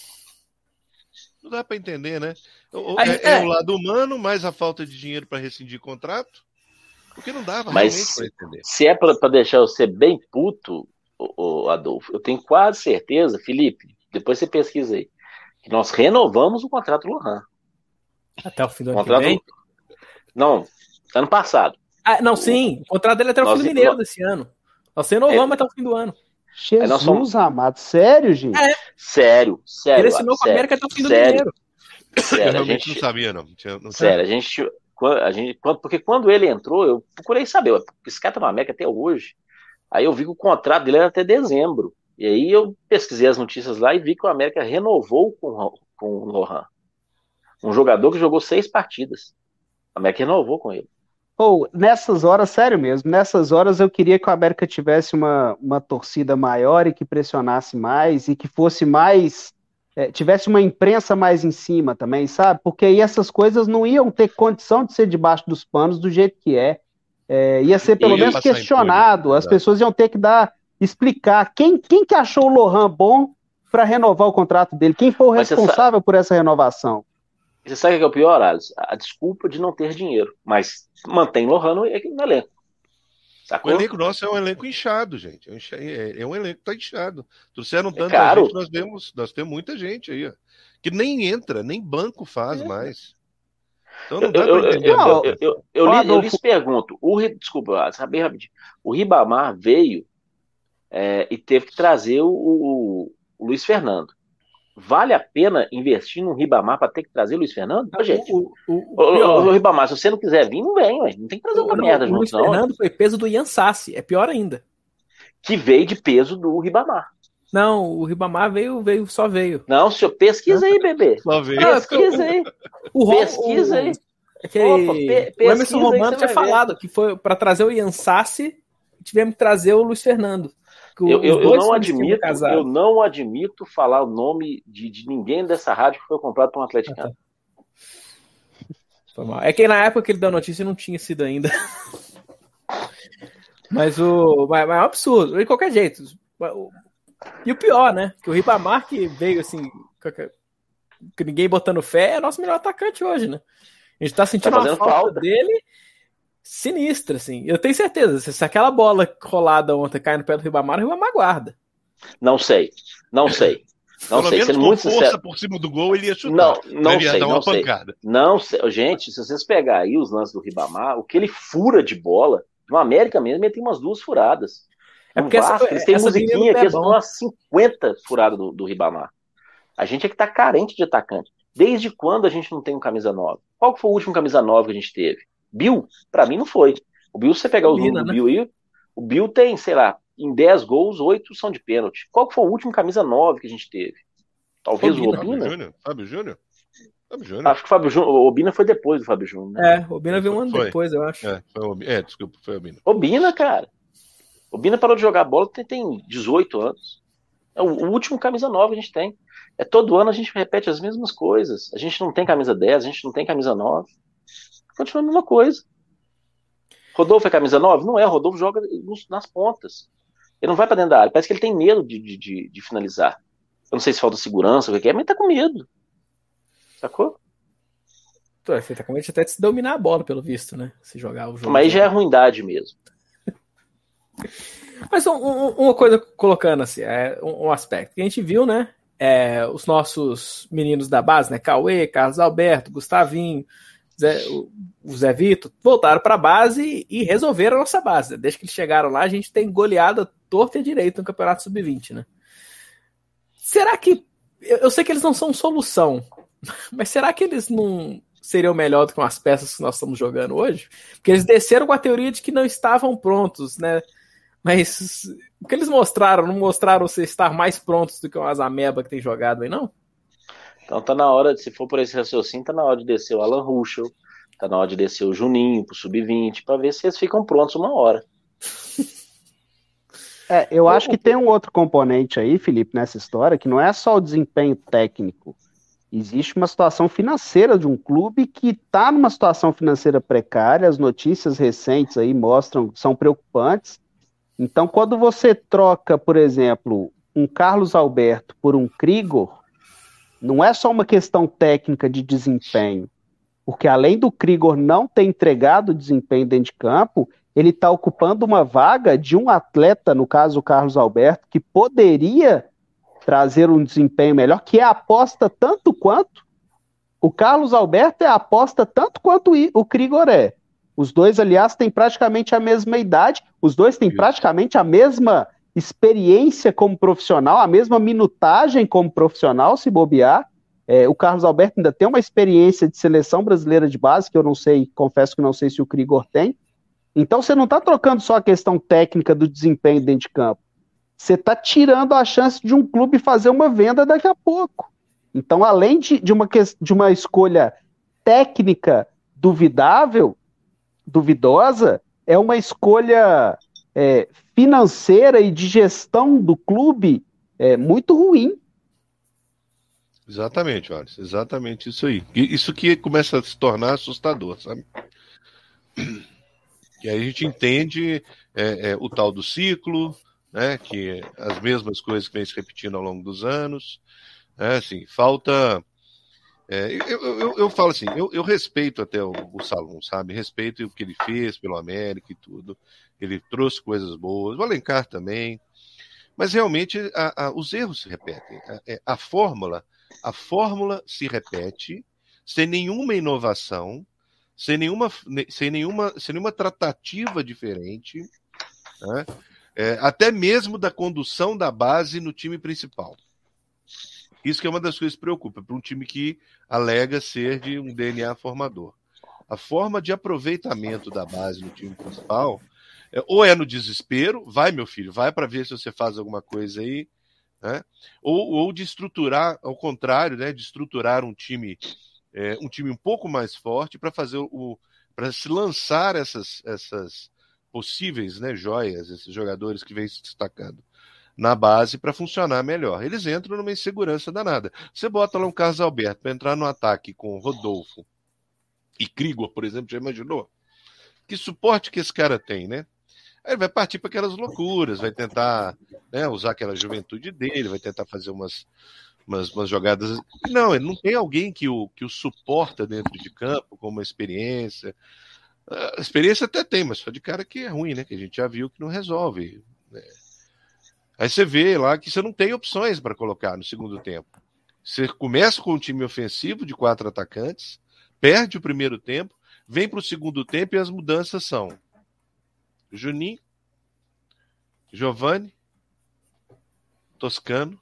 Não dá pra entender, né? É o lado humano, mais a falta de dinheiro para rescindir contrato. Porque não dava realmente pra entender. Se é pra deixar você bem puto, Adolfo, eu tenho quase certeza, Felipe, depois você pesquisa aí, que nós renovamos o contrato do Lohan. Até o fim do ano que vem? Não, ano passado. Sim, o contrato dele é até o fim do Mineiro desse ano. Nós renovamos até o fim do ano. Jesus amado, sério, gente? Sério. Ele assinou com a América até o fim do Mineiro. Sério, a gente não sabia, não. Sério, a gente, porque quando ele entrou, eu procurei saber, esse cara tá no América até hoje. Aí eu vi que o contrato dele era até dezembro. E aí eu pesquisei as notícias lá e vi que o América renovou com o Lohan. Um jogador que jogou 6 partidas. O América renovou com ele. Nessas horas, sério mesmo, nessas horas eu queria que o América tivesse uma torcida maior e que pressionasse mais e que fosse mais, tivesse uma imprensa mais em cima também, sabe? Porque aí essas coisas não iam ter condição de ser debaixo dos panos do jeito que é. Ia ser pelo menos questionado, as pessoas iam ter que explicar quem que achou o Lohan bom para renovar o contrato dele, quem foi o responsável por essa renovação. Você sabe o que é o pior, Alisson? A desculpa de não ter dinheiro, mas mantém Lohan no elenco. Sacou? O elenco nosso é um elenco inchado, gente. É um elenco que tá inchado. Trouxeram tanta gente, nós temos muita gente aí, ó, que nem entra, nem banco faz mais. Então não dá pra entender. Eu lhes pergunto, desculpa, sabe rapidinho. O Ribamar veio e teve que trazer o Luiz Fernando. Vale a pena investir no Ribamar para ter que trazer o Luiz Fernando? Não, gente. O Ribamar, se você não quiser vir, não vem, ué. Não tem que trazer uma merda junto, não. O Luiz Fernando foi peso do Ian Sassi, é pior ainda. Que veio de peso do Ribamar. Não, o Ribamar só veio. Não, senhor, pesquisa aí, bebê. Só veio. Pesquisa aí. Pesquisa aí. O Emerson Romano tinha falado que foi para trazer o Ian Sassi, tivemos que trazer o Luiz Fernando. Eu não admito falar o nome de ninguém dessa rádio que foi comprado por um atleticano. Foi mal. É que na época que ele deu a notícia não tinha sido ainda. Mas é um absurdo, de qualquer jeito. E o pior, né? Que o Ribamar que veio assim, que ninguém botando fé, é nosso melhor atacante hoje, né? A gente tá sentindo uma falta dele sinistra, assim. Eu tenho certeza, se aquela bola rolada ontem cai no pé do Ribamar, o Ribamar guarda. Não sei. Pelo menos sendo com muito força sincero. Por cima do gol, ele ia chutar. Não sei, dar uma não sei. pancada. Não sei. Gente, se vocês pegarem aí os lances do Ribamar, o que ele fura de bola, no América mesmo, ele tem umas 2 furadas. É porque eles têm musiquinha que eles dão umas 50 furadas do Ribamar. A gente é que tá carente de atacante. Desde quando a gente não tem um camisa 9? Qual foi o último camisa 9 que a gente teve? Bill? Pra mim não foi. O Bill, se você pegar os números do Bill aí, o Bill tem, sei lá, em 10 gols, 8 são de pênalti. Qual que foi o último camisa 9 que a gente teve? Talvez o Obina? Fábio Júnior? Acho que o Fábio Júnior. O Obina foi depois do Fábio Júnior. Né? O Obina veio um ano depois, eu acho. Desculpa, foi o Obina. Obina, cara. O Obina parou de jogar bola, tem 18 anos. É o último camisa 9 que a gente tem. Todo ano a gente repete as mesmas coisas. A gente não tem camisa 10, a gente não tem camisa 9. Continua a mesma coisa. Rodolfo é camisa 9? Não é, Rodolfo joga nas pontas. Ele não vai pra dentro da área. Parece que ele tem medo de finalizar. Eu não sei se falta segurança, o que é, mas ele tá com medo. Sacou? Você tá com medo até de se dominar a bola, pelo visto, né? Se jogar o jogo. Mas aí já é ruindade mesmo. Mas uma coisa colocando assim, um aspecto que a gente viu, né? os nossos meninos da base, né? Cauê, Carlos Alberto, Gustavinho, o Zé Vitor, voltaram para a base e resolveram a nossa base. Desde que eles chegaram lá, a gente tem goleada torta e direita no Campeonato Sub-20, né? Será que... Eu sei que eles não são solução, mas será que eles não seriam melhor do que umas peças que nós estamos jogando hoje? Porque eles desceram com a teoria de que não estavam prontos, né? Mas o que eles mostraram, não mostraram você estar mais prontos do que umas ameba que tem jogado aí, não? Então tá na hora, se for por esse raciocínio, tá na hora de descer o Alan Ruschel, tá na hora de descer o Juninho pro Sub-20, pra ver se eles ficam prontos uma hora. Eu acho que tem um outro componente aí, Felipe, nessa história, que não é só o desempenho técnico. Existe uma situação financeira de um clube que está numa situação financeira precária, as notícias recentes aí mostram, são preocupantes. Então, quando você troca, por exemplo, um Carlos Alberto por um Krigor, não é só uma questão técnica de desempenho, porque além do Krigor não ter entregado desempenho dentro de campo, ele está ocupando uma vaga de um atleta, no caso o Carlos Alberto, que poderia trazer um desempenho melhor, que é a aposta tanto quanto o Carlos Alberto é a aposta tanto quanto o Krigor é. Os dois, aliás, têm praticamente a mesma idade, os dois têm praticamente a mesma experiência como profissional, a mesma minutagem como profissional, se bobear. O Carlos Alberto ainda tem uma experiência de seleção brasileira de base, que eu não sei, confesso que não sei se o Krigor tem. Então você não está trocando só a questão técnica do desempenho dentro de campo. Você está tirando a chance de um clube fazer uma venda daqui a pouco. Então, além de uma escolha técnica duvidosa, é uma escolha financeira e de gestão do clube muito ruim. Exatamente, Wallace, exatamente isso aí. Isso que começa a se tornar assustador, sabe? E aí a gente entende o tal do ciclo, né, que as mesmas coisas que vem se repetindo ao longo dos anos, assim, falta... eu falo assim, eu respeito até o Salum, sabe? Respeito o que ele fez pelo América e tudo. Ele trouxe coisas boas, o Alencar também, mas realmente os erros se repetem. A fórmula se repete sem nenhuma inovação, sem nenhuma tratativa diferente, né? Até mesmo da condução da base no time principal. Isso que é uma das coisas que preocupa, para um time que alega ser de um DNA formador. A forma de aproveitamento da base no time principal ou é no desespero, vai meu filho, vai para ver se você faz alguma coisa aí, né? Ou de estruturar, ao contrário, né, de estruturar um time um pouco mais forte para fazer para se lançar essas possíveis, né, joias, esses jogadores que vêm se destacando na base para funcionar melhor. Eles entram numa insegurança danada. Você bota lá um Carlos Alberto para entrar no ataque com Rodolfo e Krigor, por exemplo, já imaginou? Que suporte que esse cara tem, né? Aí ele vai partir para aquelas loucuras, vai tentar, né, usar aquela juventude dele, vai tentar fazer umas jogadas. Não, ele não tem alguém que o suporta dentro de campo com uma experiência. A experiência até tem, mas só de cara que é ruim, né? Que a gente já viu que não resolve, né? Aí você vê lá que você não tem opções para colocar no segundo tempo. Você começa com um time ofensivo de 4 atacantes, perde o primeiro tempo, vem para o segundo tempo e as mudanças são Juninho, Giovani, Toscano.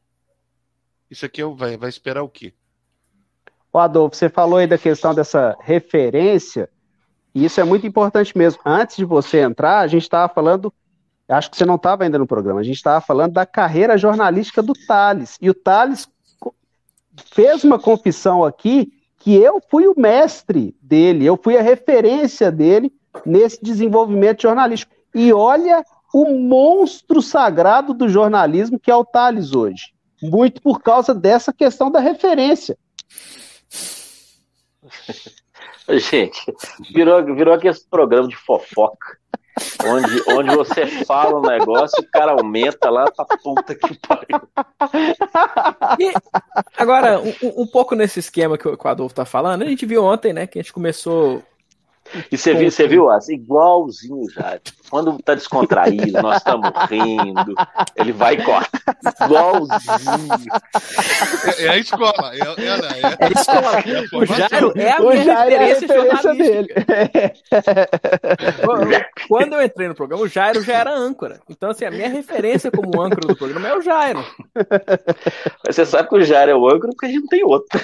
Isso aqui vai esperar o quê? Adolfo, você falou aí da questão dessa referência, e isso é muito importante mesmo. Antes de você entrar, a gente estava falando, acho que você não estava ainda no programa, a gente estava falando da carreira jornalística do Thales, e o Thales fez uma confissão aqui que eu fui o mestre dele, eu fui a referência dele nesse desenvolvimento jornalístico. E olha o monstro sagrado do jornalismo que é o Thales hoje. Muito por causa dessa questão da referência. Gente, virou aquele programa de fofoca, onde você fala um negócio e o cara aumenta lá pra puta que pariu. E agora, um pouco nesse esquema que o Adolfo tá falando, a gente viu ontem, né, que a gente começou E você viu, assim, igualzinho já. Quando tá descontraído, nós estamos rindo, ele vai e corta. Igualzinho. É a escola. É a escola. O Jairo é a minha referência dele. Quando eu entrei no programa, o Jairo já era âncora. Então, assim, a minha referência como âncora do programa é o Jairo. Mas você sabe que o Jairo é o âncora porque a gente não tem outro.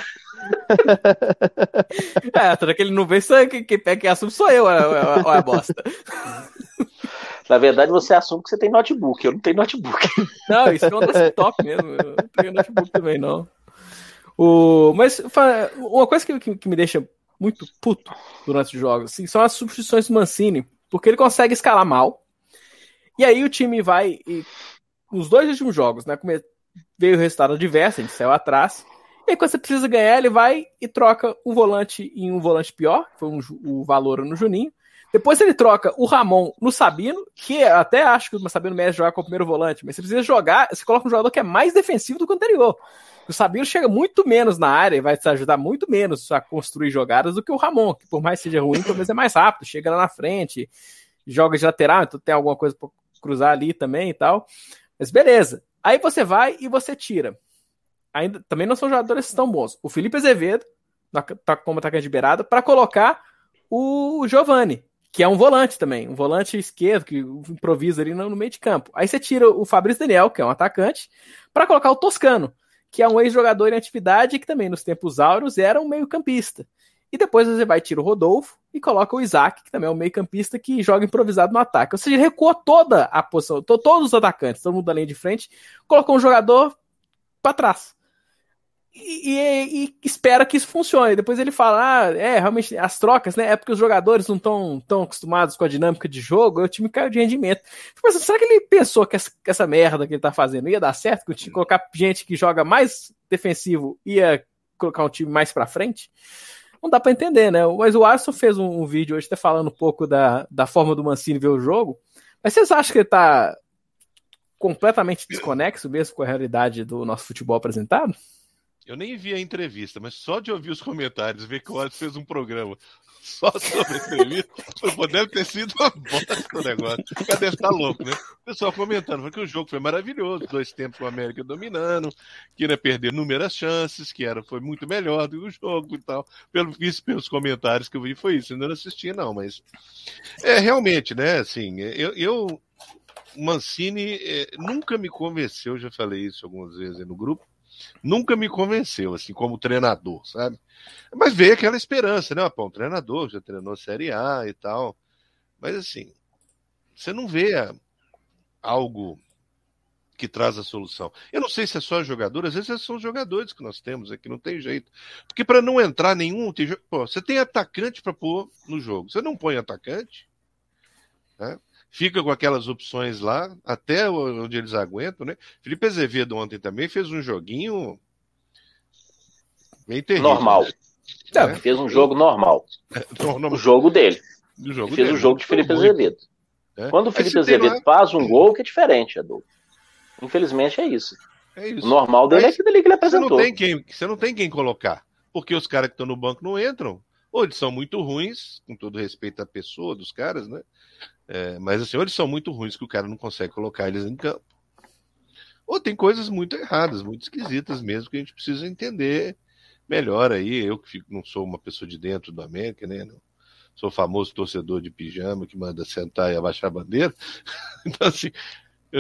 Toda que ele não vê, quem assume sou eu, ou é bosta. Na verdade, você assume que você tem notebook. Eu não tenho notebook. Não, isso é um desktop mesmo. Eu não tenho notebook também, não. Mas uma coisa que me deixa muito puto durante os jogos assim, são as substituições do Mancini, porque ele consegue escalar mal. E aí o time vai. Nos 2 últimos jogos, né? Veio o resultado adverso, a gente saiu atrás. E aí, quando você precisa ganhar, ele vai e troca um volante em um volante pior, que foi o Valora no Juninho. Depois ele troca o Ramon no Sabino, que eu até acho que o Sabino merece jogar com o primeiro volante, mas você precisa jogar, você coloca um jogador que é mais defensivo do que o anterior. O Sabino chega muito menos na área e vai te ajudar muito menos a construir jogadas do que o Ramon, que por mais seja ruim, pelo menos é mais rápido, chega lá na frente, joga de lateral, então tem alguma coisa para cruzar ali também e tal. Mas beleza. Aí você vai e você tira. Ainda, também não são jogadores tão bons. O Felipe Azevedo, como atacante de beirada, para colocar o Giovani, que é um volante também, um volante esquerdo, que improvisa ali no meio de campo. Aí você tira o Fabrício Daniel, que é um atacante, para colocar o Toscano, que é um ex-jogador em atividade, que também nos tempos áureos era um meio-campista. E depois você vai tirar o Rodolfo e coloca o Isaac, que também é um meio-campista que joga improvisado no ataque. Ou seja, recuou toda a posição, todos os atacantes, todo mundo da linha de frente, colocou um jogador para trás. E espera que isso funcione. Depois ele fala, realmente, as trocas, né? É porque os jogadores não estão tão acostumados com a dinâmica de jogo, o time caiu de rendimento. Mas será que ele pensou que essa merda que ele tá fazendo ia dar certo? Que colocar gente que joga mais defensivo ia colocar um time mais pra frente? Não dá pra entender, né? Mas o Alisson fez um vídeo hoje até falando um pouco da forma do Mancini ver o jogo. Mas vocês acham que ele tá completamente desconexo mesmo com a realidade do nosso futebol apresentado? Eu nem vi a entrevista, mas só de ouvir os comentários, ver que o Alisson fez um programa só sobre a entrevista, deve ter sido uma bosta o negócio. O cara deve estar louco, né? O pessoal comentando que o jogo foi maravilhoso, 2 tempos com a América dominando, que ia perder inúmeras chances, que foi muito melhor do que o jogo e tal. Pelos comentários que eu vi, foi isso. Eu não assisti, não, mas realmente, né? Assim, o Mancini nunca me convenceu, já falei isso algumas vezes aí no grupo. Nunca me convenceu, assim, como treinador, sabe? Mas veio aquela esperança, né? Um treinador, já treinou Série A e tal. Mas, assim, você não vê algo que traz a solução. Eu não sei se é só jogador, às vezes são os jogadores que nós temos aqui, não tem jeito. Porque para não entrar nenhum... você tem atacante para pôr no jogo. Você não põe atacante, né? Fica com aquelas opções lá, até onde eles aguentam, né? Felipe Azevedo ontem também fez um joguinho bem terrível. Normal. Né? Fez um jogo normal. O jogo dele. Fez o jogo de Felipe Azevedo. Quando o Felipe Azevedo faz um gol, que é diferente, Adolfo. Infelizmente é isso. O normal dele é aquilo ali que ele apresentou. Você não tem quem colocar. Porque os caras que estão no banco não entram. Ou eles são muito ruins, com todo respeito à pessoa dos caras, né? Mas assim, ou eles são muito ruins que o cara não consegue colocar eles em campo. Ou tem coisas muito erradas, muito esquisitas mesmo, que a gente precisa entender melhor aí. Eu que não sou uma pessoa de dentro do América, né? Não sou famoso torcedor de pijama que manda sentar e abaixar a bandeira. Então, assim, eu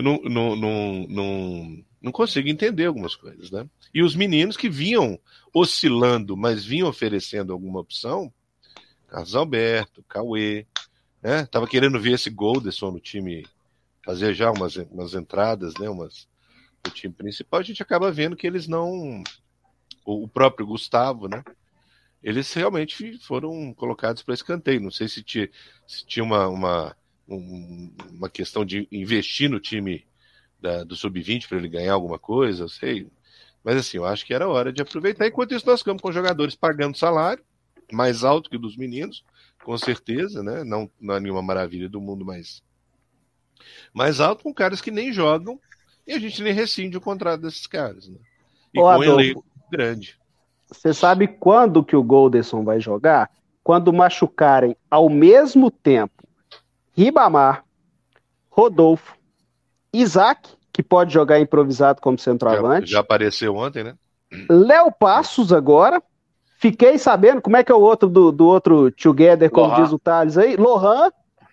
não consigo entender algumas coisas, né? E os meninos que vinham oscilando, mas vinham oferecendo alguma opção, Carlos Alberto, Cauê, né? Tava querendo ver esse Golderson no time, fazer já umas entradas, né? Do time principal. A gente acaba vendo que eles não... O próprio Gustavo, né? Eles realmente foram colocados para escanteio. Não sei se tinha uma questão de investir no time do Sub-20 para ele ganhar alguma coisa, eu sei. Mas assim, eu acho que era hora de aproveitar. Enquanto isso, nós ficamos com jogadores pagando salário mais alto que o dos meninos, com certeza, né? Não é nenhuma maravilha do mundo, mas mais alto, com caras que nem jogam, e a gente nem rescinde o contrato desses caras, né? E com um elenco grande. Você sabe quando que o Golderson vai jogar? quando machucarem ao mesmo tempo Ribamar, Rodolfo, Isaac, que pode jogar improvisado como centroavante. Já apareceu ontem, né? Léo Passos agora. Fiquei sabendo, como é que é o outro do outro Together, como diz o Thales aí? Lohan.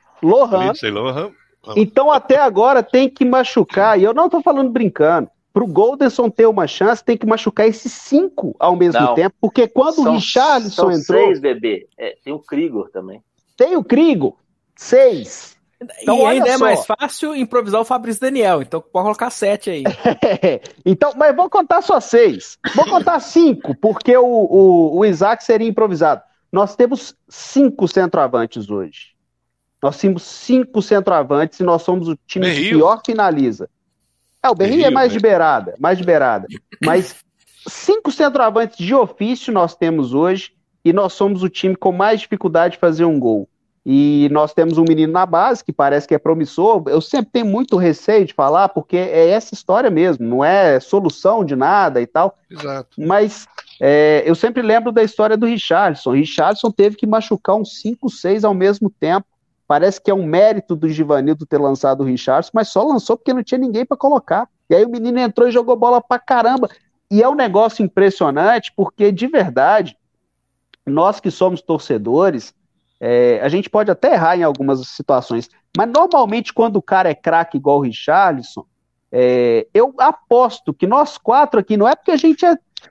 Então até agora tem que machucar, e eu não tô falando brincando, pro Golderson ter uma chance, tem que machucar esses 5 ao mesmo tempo, porque quando o Richarlison entrou... São 6, bebê. Tem o Krigor também. Tem o Krigor, 6. Então, e ainda é mais fácil improvisar o Fabrício Daniel, então pode colocar 7 aí. Então, mas vou contar só 6. Vou contar 5, porque o Isaac seria improvisado. Nós temos 5 centroavantes hoje. Nós temos 5 centroavantes e nós somos o time que pior finaliza. O Berrio é mais de beirada. Mas 5 centroavantes de ofício nós temos hoje e nós somos o time com mais dificuldade de fazer um gol. E nós temos um menino na base que parece que é promissor. Eu sempre tenho muito receio de falar, porque é essa história mesmo, não é solução de nada e tal. Exato. Mas eu sempre lembro da história do Richarlison. O Richarlison teve que machucar uns 5, 6 ao mesmo tempo. Parece que é um mérito do Givanildo ter lançado o Richarlison, mas só lançou porque não tinha ninguém para colocar. E aí o menino entrou e jogou bola pra caramba. E é um negócio impressionante, porque de verdade, nós que somos torcedores, a gente pode até errar em algumas situações, mas normalmente quando o cara é craque igual o Richarlison, eu aposto que nós 4 aqui, não é porque a gente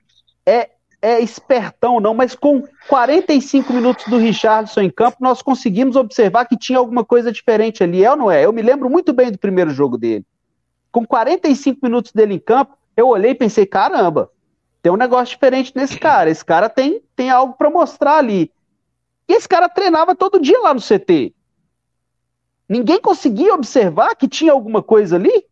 é espertão não, mas com 45 minutos do Richarlison em campo, nós conseguimos observar que tinha alguma coisa diferente ali, ou não é? Eu me lembro muito bem do primeiro jogo dele. Com 45 minutos dele em campo, eu olhei e pensei, caramba, tem um negócio diferente nesse cara, esse cara tem algo para mostrar ali. E esse cara treinava todo dia lá no CT. Ninguém conseguia observar que tinha alguma coisa ali?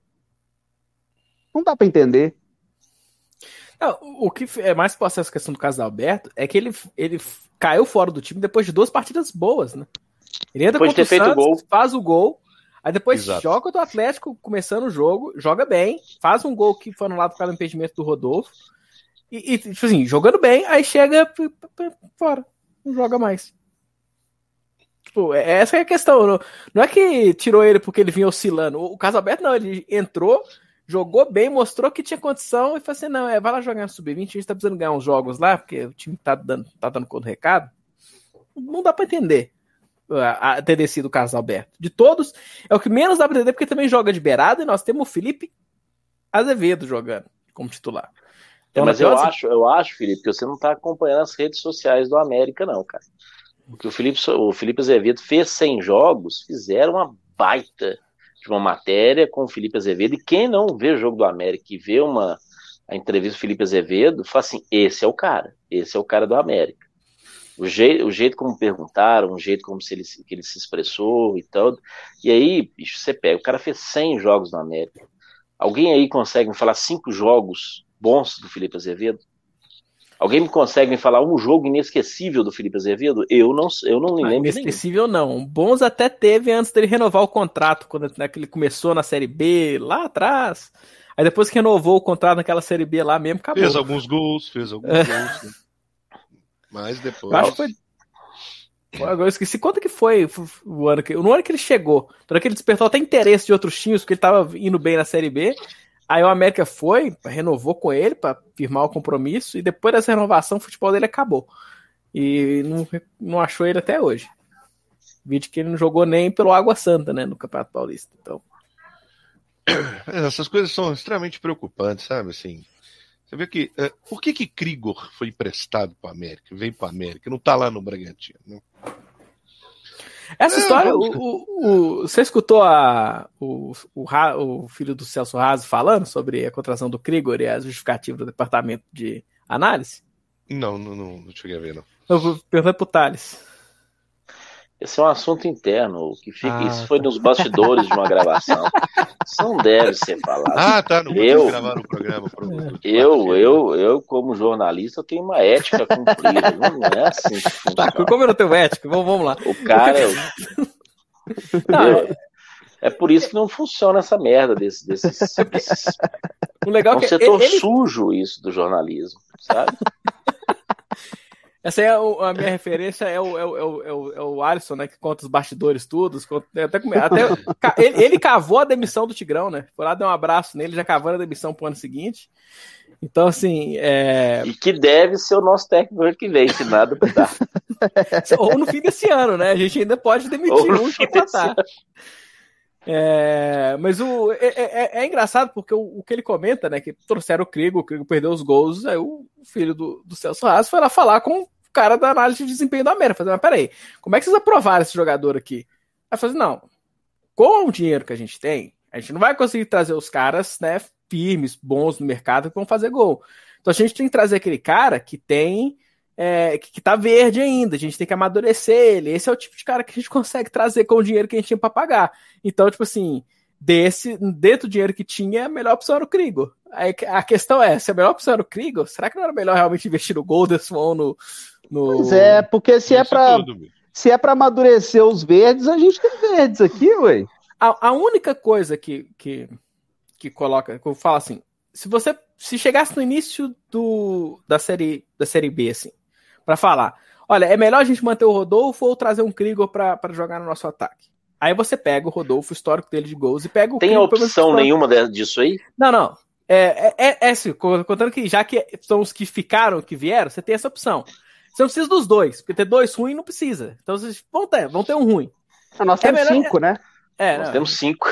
Não dá para entender. Não, o que é mais fácil essa questão do caso Alberto é que ele caiu fora do time depois de 2 partidas boas, né? Ele entra contra o Santos, faz o gol, aí depois joga contra o Atlético, começando o jogo, joga bem, faz um gol que foi anulado por causa do impedimento do Rodolfo, e tipo assim, jogando bem, aí chega fora, não joga mais. Tipo, essa é a questão. Não é que tirou ele porque ele vinha oscilando. O caso Alberto não, ele entrou, jogou bem, mostrou que tinha condição e falou assim, não, vai lá jogar no Sub-20, a gente tá precisando ganhar uns jogos lá, porque o time tá dando conta do recado. Não dá pra entender ter descido o Carlos Alberto. De todos, é o que menos dá pra entender, porque também joga de beirada, e nós temos o Felipe Azevedo jogando como titular. Então, mas eu acho, Felipe, que você não tá acompanhando as redes sociais do América, não, cara. Porque o Felipe Azevedo fez 100 jogos, fizeram uma baita de uma matéria com o Felipe Azevedo, e quem não vê o jogo do América e vê a entrevista do Felipe Azevedo, fala assim, esse é o cara do América. O jeito como perguntaram, o jeito como que ele se expressou e tal, e aí, bicho, você pega, o cara fez 100 jogos no América. Alguém aí consegue me falar 5 jogos bons do Felipe Azevedo? Alguém me consegue me falar um jogo inesquecível do Felipe Azevedo? Eu não me lembro. Inesquecível não. Bons até teve antes dele renovar o contrato, quando ele começou na Série B, lá atrás. Aí depois que renovou o contrato naquela Série B lá mesmo, acabou. Fez alguns gols. Né? Mas depois... Acho que foi... Agora eu esqueci quanto que foi no ano que ele chegou. Na hora que ele despertou até interesse de outros times, porque ele tava indo bem na Série B. Aí o América renovou com ele para firmar o compromisso, e depois dessa renovação o futebol dele acabou. E não achou ele até hoje. Vídeo que ele não jogou nem pelo Água Santa, né, no Campeonato Paulista. Então... Essas coisas são extremamente preocupantes, sabe? Assim, você vê que... por que Krigor foi emprestado para o América? Veio para o América, não está lá no Bragantino, né? Essa história, você escutou o filho do Celso Raso falando sobre a contratação do Krigor e a justificativa do departamento de análise? Não cheguei a ver, não. Eu vou perguntar pro Thales. Esse é um assunto interno, isso foi nos bastidores de uma gravação. Isso não deve ser falado. Tá, não vou gravar no programa. Eu, como jornalista, tenho uma ética cumprida. Não é assim que funciona. Tá, como eu não tenho ética? Vamos lá. O cara é por isso que não funciona essa merda desses... O legal é um setor sujo isso do jornalismo, sabe? Essa é a minha referência, é o Alisson, né? Que conta os bastidores, tudo. Ele cavou a demissão do Tigrão, né? Foi lá, deu um abraço nele, já cavando a demissão pro ano seguinte. Então, assim. E que deve ser o nosso técnico ano que vem, se nada mudar. Ou no fim desse ano, né? A gente ainda pode demitir um e contratar. Mas é engraçado porque o que ele comenta, né? Que trouxeram o Krigo perdeu os gols, aí o filho do Celso Haas foi lá falar com o cara da análise de desempenho da América. Mas peraí, como é que vocês aprovaram esse jogador aqui? Aí falou assim, não, com o dinheiro que a gente tem, a gente não vai conseguir trazer os caras, né, firmes, bons no mercado que vão fazer gol. Então a gente tem que trazer aquele cara que tem que tá verde ainda, a gente tem que amadurecer ele. Esse é o tipo de cara que a gente consegue trazer com o dinheiro que a gente tinha pra pagar. Então, tipo assim, dentro do dinheiro que tinha, a melhor opção era o Krigo. Aí a questão é, se a melhor opção era o Krigo, será que não era melhor realmente investir no Goldson no... Pois é, porque se é pra amadurecer os verdes, a gente tem verdes aqui, ué. A única coisa que coloca, que eu falo assim, se chegasse no início da série B, assim, pra falar, olha, é melhor a gente manter o Rodolfo ou trazer um Krigo pra jogar no nosso ataque. Aí você pega o Rodolfo, o histórico dele de gols, e pega o Tem Krigo, opção nenhuma disso aí? Não. Assim, contando que já que são os que ficaram, que vieram, você tem essa opção. Você não precisa dos dois, porque ter dois ruins não precisa. Então vocês vão ter um ruim. Nós temos 5, né? Nós temos 5.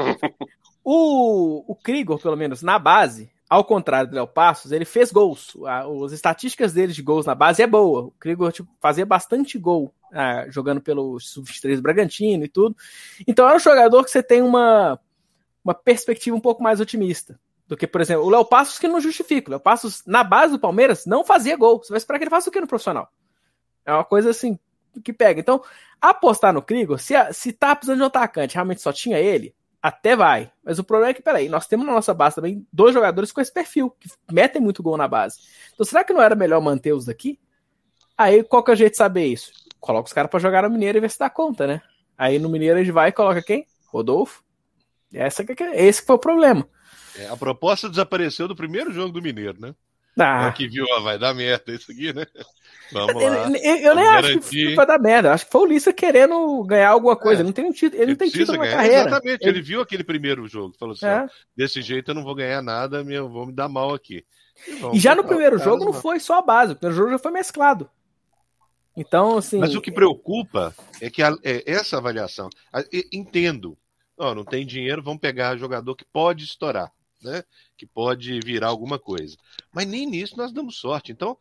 O Krigor, pelo menos na base, ao contrário do Léo Passos, ele fez gols. As estatísticas dele de gols na base é boa. O Krigor fazia bastante gol jogando pelo Sub-23 Bragantino e tudo. Então é um jogador que você tem uma perspectiva um pouco mais otimista do que, por exemplo, o Léo Passos, que não justifica. O Léo Passos, na base do Palmeiras, não fazia gol. Você vai esperar que ele faça o quê no profissional? É uma coisa assim que pega. Então, apostar no Krigor, se tá precisando de um atacante, realmente só tinha ele, até vai. Mas o problema é que, peraí, nós temos na nossa base também 2 jogadores com esse perfil, que metem muito gol na base. Então, será que não era melhor manter os daqui? Aí, qual que é o jeito de saber isso? Coloca os caras pra jogar no Mineiro e ver se dá conta, né? Aí, no Mineiro, a gente vai e coloca quem? Rodolfo. Esse que foi o problema. A proposta desapareceu do primeiro jogo do Mineiro, né? Que viu, vai dar merda isso aqui, né? Vamos lá. Eu nem acho que vai dar merda. Acho que foi o Lissa querendo ganhar alguma coisa. Ele não tem um título, ele não tem título na carreira. Exatamente, ele viu aquele primeiro jogo. Falou assim, desse jeito eu não vou ganhar nada, vou me dar mal aqui. E já no primeiro jogo não foi só a base. O primeiro jogo já foi mesclado. Então, assim... Mas o que preocupa é que essa avaliação... Entendo. Não tem dinheiro, vamos pegar jogador que pode estourar, né? Que pode virar alguma coisa. Mas nem nisso nós damos sorte. Então,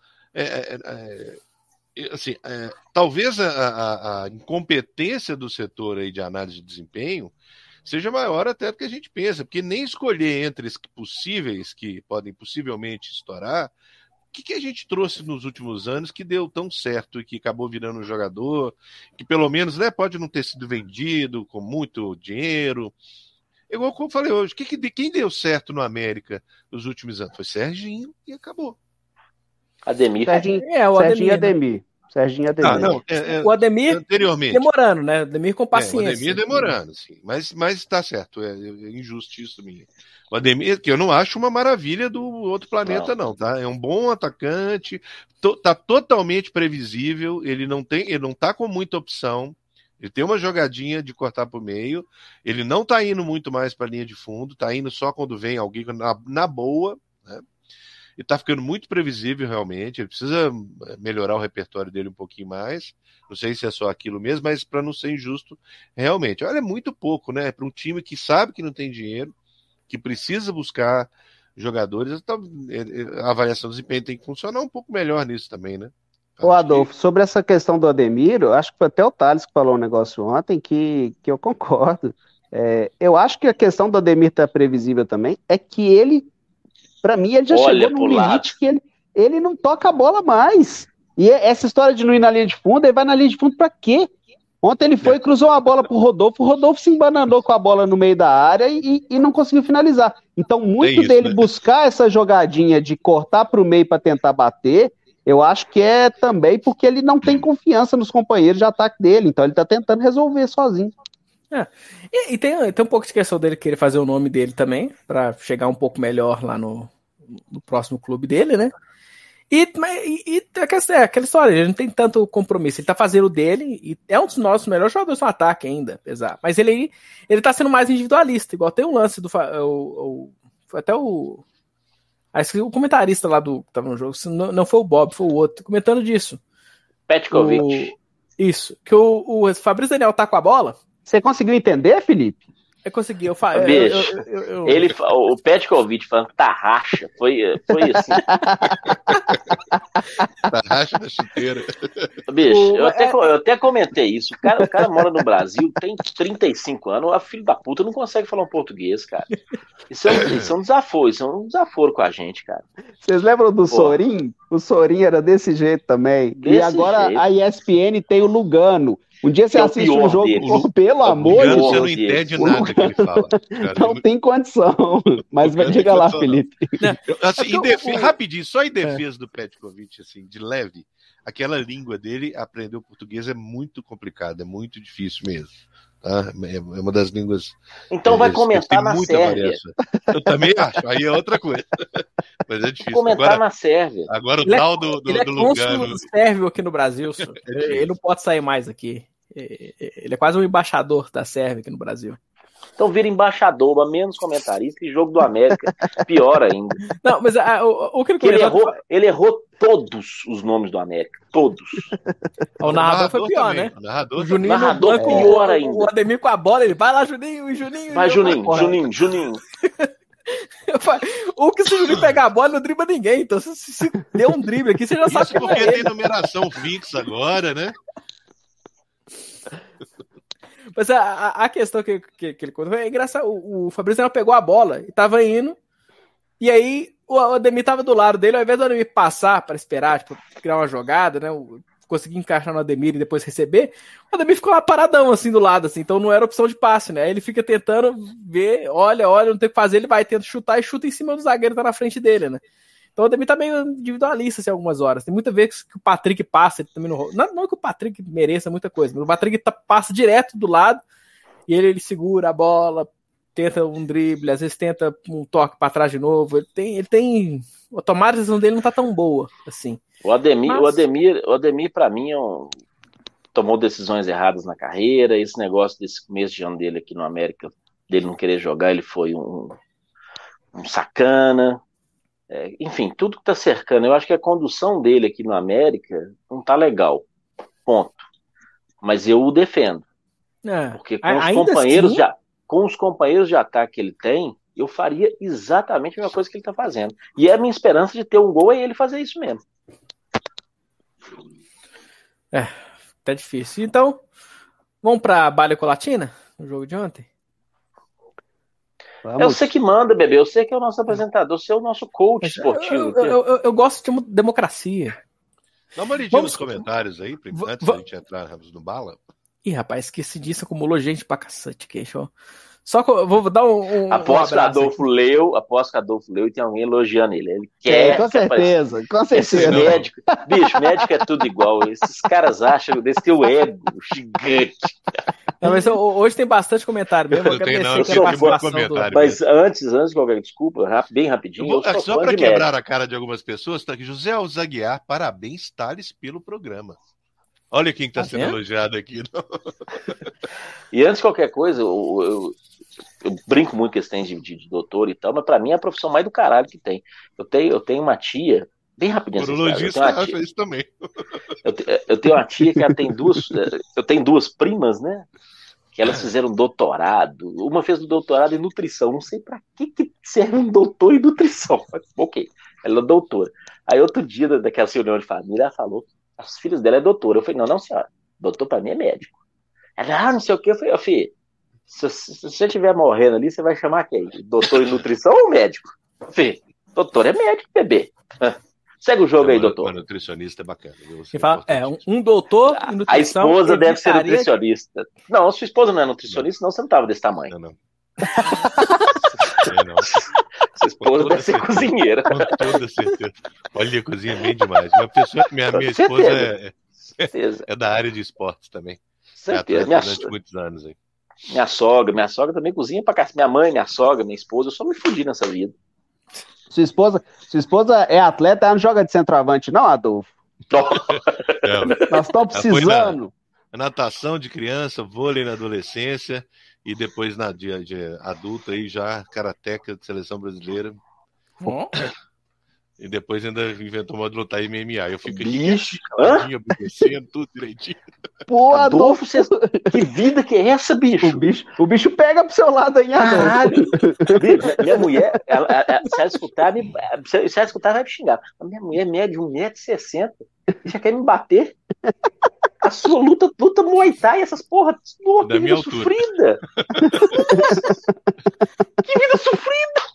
talvez a incompetência do setor aí de análise de desempenho seja maior até do que a gente pensa, porque nem escolher entre os possíveis que podem possivelmente estourar, o que a gente trouxe nos últimos anos que deu tão certo e que acabou virando um jogador, que pelo menos, né, pode não ter sido vendido com muito dinheiro. Igual como eu falei hoje, quem deu certo no América nos últimos anos? Foi Serginho e acabou. Ademir. Serginho Ademir. Serginho Ademir. O Ademir anteriormente. Demorando, né? O Ademir com paciência. O Ademir demorando, sim. Mas tá certo, é injustiça minha. O Ademir, que eu não acho uma maravilha do outro planeta, não, tá? É um bom atacante, tá totalmente previsível, ele não tá com muita opção, ele tem uma jogadinha de cortar pro meio, ele não tá indo muito mais pra linha de fundo, tá indo só quando vem alguém na boa, né? E tá ficando muito previsível realmente, ele precisa melhorar o repertório dele um pouquinho mais, não sei se é só aquilo mesmo, mas para não ser injusto, realmente. Olha, é muito pouco, né? Para um time que sabe que não tem dinheiro, que precisa buscar jogadores, a avaliação do desempenho tem que funcionar um pouco melhor nisso também, né? Ô Adolfo, sobre essa questão do Ademir, eu acho que foi até o Thales que falou um negócio ontem que eu concordo. Eu acho que a questão do Ademir estar previsível também é que ele, para mim, ele já chegou num limite que ele não toca a bola mais. E essa história de não ir na linha de fundo, ele vai na linha de fundo pra quê? Ontem ele foi e cruzou a bola pro Rodolfo, o Rodolfo se embananou com a bola no meio da área e não conseguiu finalizar. Então, muito dele, né, buscar essa jogadinha de cortar pro meio para tentar bater, eu acho que é também porque ele não tem confiança nos companheiros de ataque dele, então ele tá tentando resolver sozinho. E tem um pouco de questão dele querer fazer o nome dele também, para chegar um pouco melhor lá no próximo clube dele, né? E aquela história, ele não tem tanto compromisso. Ele tá fazendo o dele e é um dos nossos melhores jogadores no ataque ainda, apesar. Mas ele tá sendo mais individualista, igual tem um lance do. Foi até o. Acho que o comentarista lá que tava no jogo, não foi o Bob, foi o outro, comentando disso. Petkovic. Isso, que o Fabrício Daniel tá com a bola. Você conseguiu entender, Felipe? Eu consegui, o Petkovic falando tarraxa, foi assim. Tarraxa da chuteira. Bicho, eu até comentei isso. O cara mora no Brasil, tem 35 anos, a filho da puta não consegue falar um português, cara. Isso é um desaforo com a gente, cara. Vocês lembram do Sorin? O Sorin era desse jeito também. E agora a ESPN tem o Lugano. Um dia você assiste um jogo, pelo amor de Deus. Você não entende nada que ele fala. Cara. Não tem condição. Mas diga lá, Felipe. Assim, rapidinho, só em defesa do Petkovic, assim, de leve, aquela língua dele, aprender o português é muito complicado, é muito difícil mesmo. Tá? É uma das línguas. Então vai comentar na Sérvia. Eu também acho, aí é outra coisa. Mas é difícil. Comentar na Sérvia. Agora o tal do Lugano. Ele é sérvio aqui no Brasil. Ele não pode sair mais aqui. Ele é quase um embaixador da Sérvia aqui no Brasil. Então vira embaixador, mas menos comentarista, e jogo do América, pior ainda. Não, mas o que ele errou todos os nomes do América, todos. O narrador foi pior, também, né? O narrador pior ainda. O Ademir com a bola, ele vai lá, Juninho. Vai, Juninho. O que se o Juninho pegar a bola não dribla ninguém, então se der um drible aqui, você já sabe que porque tem numeração fixa agora, né? Mas a questão que ele contou é engraçado. O Fabrício não pegou a bola e tava indo. E aí o Ademir tava do lado dele. Ao invés do Ademir passar para esperar, tipo, criar uma jogada, né? Conseguir encaixar no Ademir e depois receber. O Ademir ficou lá paradão assim do lado, assim. Então não era opção de passe, né? Aí ele fica tentando ver, olha, não tem o que fazer. Ele vai tentando chutar e chuta em cima do zagueiro que tá na frente dele, né? Então o Ademir tá meio individualista assim, algumas horas. Tem muita vez que o Patrick passa, ele também não que o Patrick mereça muita coisa, mas o Patrick passa direto do lado e ele segura a bola, tenta um drible, às vezes tenta um toque para trás de novo. Ele tem a tomada de decisão dele não tá tão boa assim. O Ademir para mim tomou decisões erradas na carreira. Esse negócio desse começo de ano dele aqui no América, dele não querer jogar, ele foi um sacana. Enfim, tudo que está cercando, eu acho que a condução dele aqui no América não tá legal, ponto. Mas eu o defendo, porque com os companheiros de ataque que ele tem, eu faria exatamente a mesma coisa que ele está fazendo. E é a minha esperança de ter um gol é ele fazer isso mesmo. Tá difícil. Então, vamos para Bala Colatina, no jogo de ontem? Vamos. É você que manda, bebê. Eu sei que é o nosso apresentador, você é o nosso coach esportivo. Eu gosto de democracia. Dá uma olhadinha nos comentários aí, antes da gente entrar no Bala. Ih, rapaz, esqueci disso, acumulou gente pra cacete aqui. Só que eu vou dar aposto que Adolfo leu e tem alguém elogiando ele. Ele quer. Com certeza. Médico, bicho, médico é tudo igual. Esses caras acham desse teu ego gigante. Não, mas hoje tem bastante comentário mesmo. Mas antes de qualquer desculpa, bem rapidinho. Só para quebrar a cara de algumas pessoas, tá aqui José Alzaguiar, parabéns, Thales, pelo programa. Olha quem está sendo elogiado aqui. E antes de qualquer coisa, eu brinco muito com esse tem de doutor e tal, mas para mim é a profissão mais do caralho que tem. Eu tenho uma tia, bem rapidinho. Urologista acha isso também. Eu tenho uma tia que ela tem eu tenho duas primas, né? Que elas fizeram doutorado. Uma fez doutorado em nutrição. Não sei para que serve um doutor em nutrição. Mas, ok, ela é doutora. Aí outro dia, daquela reunião de família, ela falou: os filhos dela é doutora. Eu falei: não, senhora. Doutor para mim é médico. Ela, não sei o que. Eu falei: filho, se você estiver morrendo ali, você vai chamar quem? Doutor em nutrição ou médico? Filho, doutor é médico, bebê. Segue o jogo aí, doutor. Uma nutricionista é bacana. Um doutor em nutrição. A esposa deve ser nutricionista. Não, sua esposa não é nutricionista, senão você não tava desse tamanho. Não. Sua esposa deve ser cozinheira. Com toda certeza. Olha, cozinha bem demais. Minha esposa é da área de esportes também. Certeza. Durante muitos anos aí. Minha sogra também cozinha pra cacete. Minha mãe, minha sogra, minha esposa, eu só me fudi nessa vida. Sua esposa é atleta, ela não joga de centroavante, não, Adolfo? Nós estamos precisando. Natação de criança, vôlei na adolescência e depois de adulto aí já karateca de seleção brasileira. E depois ainda inventou modo de lutar MMA. Eu fico aqui caladinho, obedecendo, tudo direitinho. Pô, Adolfo, que vida que é essa, bicho? O bicho pega pro seu lado aí, Adolfo. Minha mulher, se ela escutar, vai me xingar. A minha mulher mede 1,60 m e já quer me bater. A sua luta Muay Thai, essas porra, que vida sofrida. Que vida sofrida.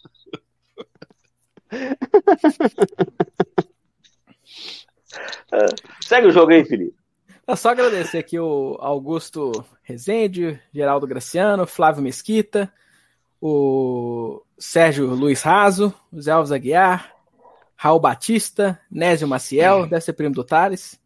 Segue o jogo aí, Felipe. É só agradecer aqui o Augusto Rezende, Geraldo Graciano, Flávio Mesquita, o Sérgio Luiz Raso, o Zé Alves Aguiar, Raul Batista, Nésio Maciel, deve ser primo do Thales,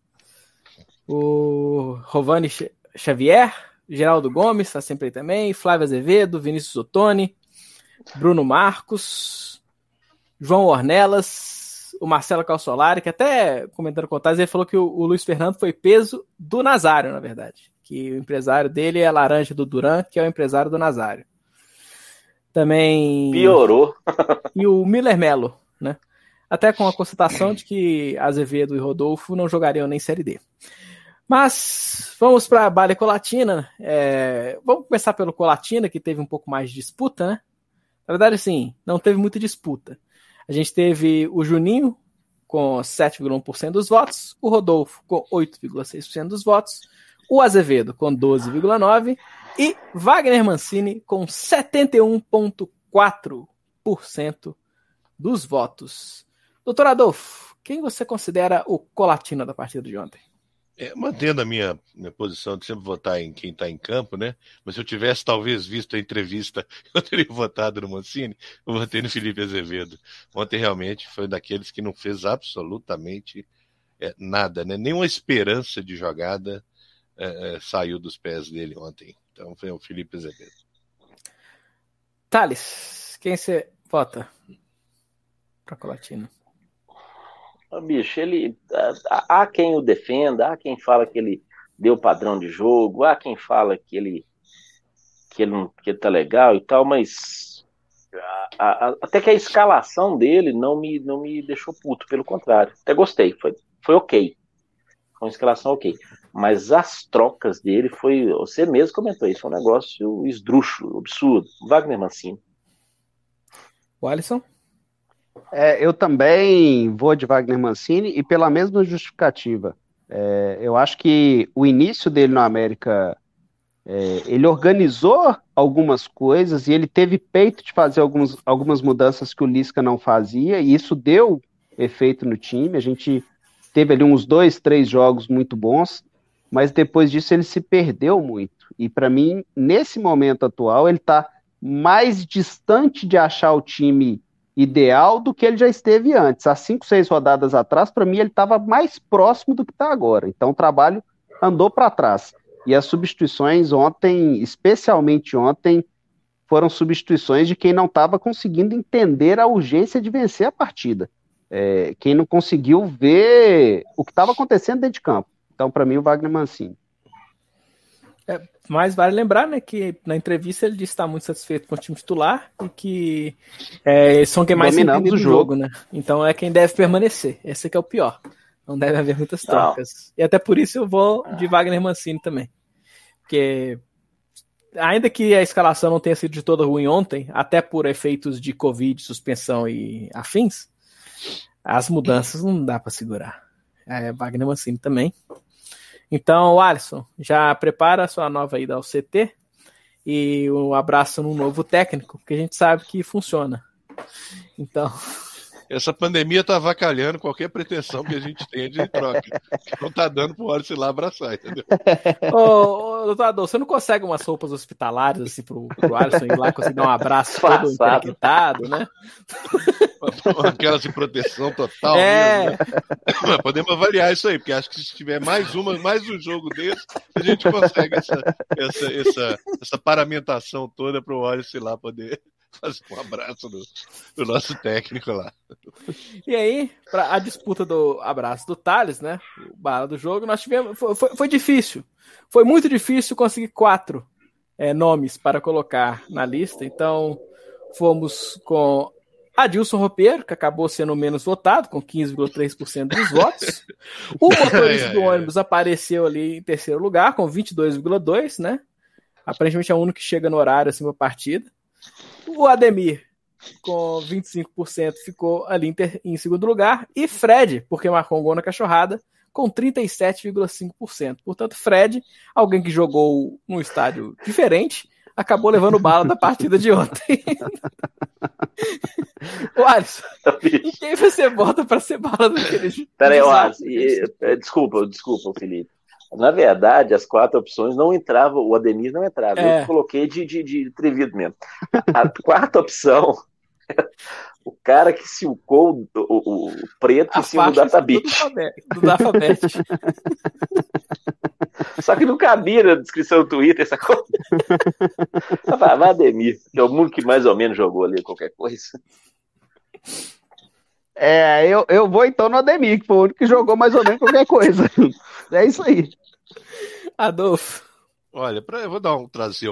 o Rovani Xavier, Geraldo Gomes, está sempre aí também, Flávio Azevedo, Vinícius Ottoni, Bruno Marcos, João Ornelas, o Marcelo Calsolari, que até comentando com o Thales, ele falou que o Luiz Fernando foi peso do Nazário, na verdade. Que o empresário dele é a Laranja do Duran, que é o empresário do Nazário. Também... Piorou. E o Miller Melo, né? Até com a constatação de que Azevedo e Rodolfo não jogariam nem Série D. Mas vamos para a Bale Colatina. Vamos começar pelo Colatina, que teve um pouco mais de disputa, né? Na verdade, assim, não teve muita disputa. A gente teve o Juninho com 7,1% dos votos, o Rodolfo com 8,6% dos votos, o Azevedo com 12,9% e Wagner Mancini com 71,4% dos votos. Doutor Adolfo, quem você considera o Colatina da partida de ontem? Mantendo a minha posição de sempre votar em quem está em campo, né? Mas se eu tivesse talvez visto a entrevista, eu teria votado no Mancini, eu votei no Felipe Azevedo. Ontem realmente foi daqueles que não fez absolutamente nada, né? Nenhuma esperança de jogada saiu dos pés dele ontem. Então foi o Felipe Azevedo. Thales, quem você vota para Colatina? Bicho, há quem o defenda, há quem fala que ele deu padrão de jogo, há quem fala que ele tá legal e tal, mas até que a escalação dele não me deixou puto, pelo contrário, até gostei, foi ok, foi uma escalação ok, mas as trocas dele você mesmo comentou isso, foi um negócio esdrúxulo, absurdo. Wagner Mancini. O Alisson? Eu também vou de Wagner Mancini e pela mesma justificativa. Eu acho que o início dele no América, ele organizou algumas coisas e ele teve peito de fazer algumas mudanças que o Lisca não fazia, e isso deu efeito no time. A gente teve ali uns 2, 3 jogos muito bons, mas depois disso ele se perdeu muito. E para mim, nesse momento atual, ele está mais distante de achar o time ideal do que ele já esteve antes. Há 5, 6 rodadas atrás, para mim, ele estava mais próximo do que está agora. Então, o trabalho andou para trás. E as substituições ontem, especialmente ontem, foram substituições de quem não estava conseguindo entender a urgência de vencer a partida. Quem não conseguiu ver o que estava acontecendo dentro de campo. Então, para mim, o Wagner Mancini. Mas vale lembrar, né, que na entrevista ele disse estar muito satisfeito com o time titular e que são quem mais entende do jogo, né? Então é quem deve permanecer. Esse que é o pior. Não deve haver muitas trocas. E até por isso eu vou de Wagner Mancini também. Porque ainda que a escalação não tenha sido de toda ruim ontem, até por efeitos de Covid, suspensão e afins, as mudanças não dá para segurar. Wagner Mancini também. Então, Alisson, já prepara a sua nova ida ao CT e um abraço num novo técnico, porque a gente sabe que funciona. Então... Essa pandemia tá avacalhando qualquer pretensão que a gente tenha de troca. Não tá dando pro Alisson ir lá abraçar, entendeu? Doutor Adolfo, você não consegue umas roupas hospitalares assim pro Alisson ir lá conseguir dar um abraço todo interquitado, né? Aquelas de proteção total mesmo, né? Mas podemos avaliar isso aí, porque acho que se tiver mais um jogo desse, a gente consegue essa paramentação toda pro Alisson ir lá poder fazer um abraço do nosso técnico lá. E aí, para a disputa do abraço do Thales, né? O bala do jogo, nós tivemos. Foi difícil. Foi muito difícil conseguir 4 nomes para colocar na lista. Então, fomos com Adilson Roupeiro, que acabou sendo o menos votado, com 15,3% dos votos. O motorista do ônibus apareceu ali em terceiro lugar, com 22,2%, né? Aparentemente é o único que chega no horário assim para a partida. O Ademir, com 25%, ficou ali em segundo lugar. E Fred, porque marcou um gol na cachorrada, com 37,5%. Portanto, Fred, alguém que jogou num estádio diferente, acabou levando bala da partida de ontem. O Alisson, e quem você bota para ser bala daquele jogo? Peraí, Alisson, desculpa, Felipe. Na verdade, as 4 opções não entravam, o Ademir não entrava. Eu coloquei de atrevido mesmo. A quarta opção, o cara que silcou o preto em cima do Databit. Do alfabeto. Só que não cabia na descrição do Twitter essa coisa. Vai Ademir, que é o mundo que mais ou menos jogou ali qualquer coisa. Eu vou então no Ademir, que foi o único que jogou mais ou menos qualquer coisa. É isso aí. Adolfo. Olha, eu vou trazer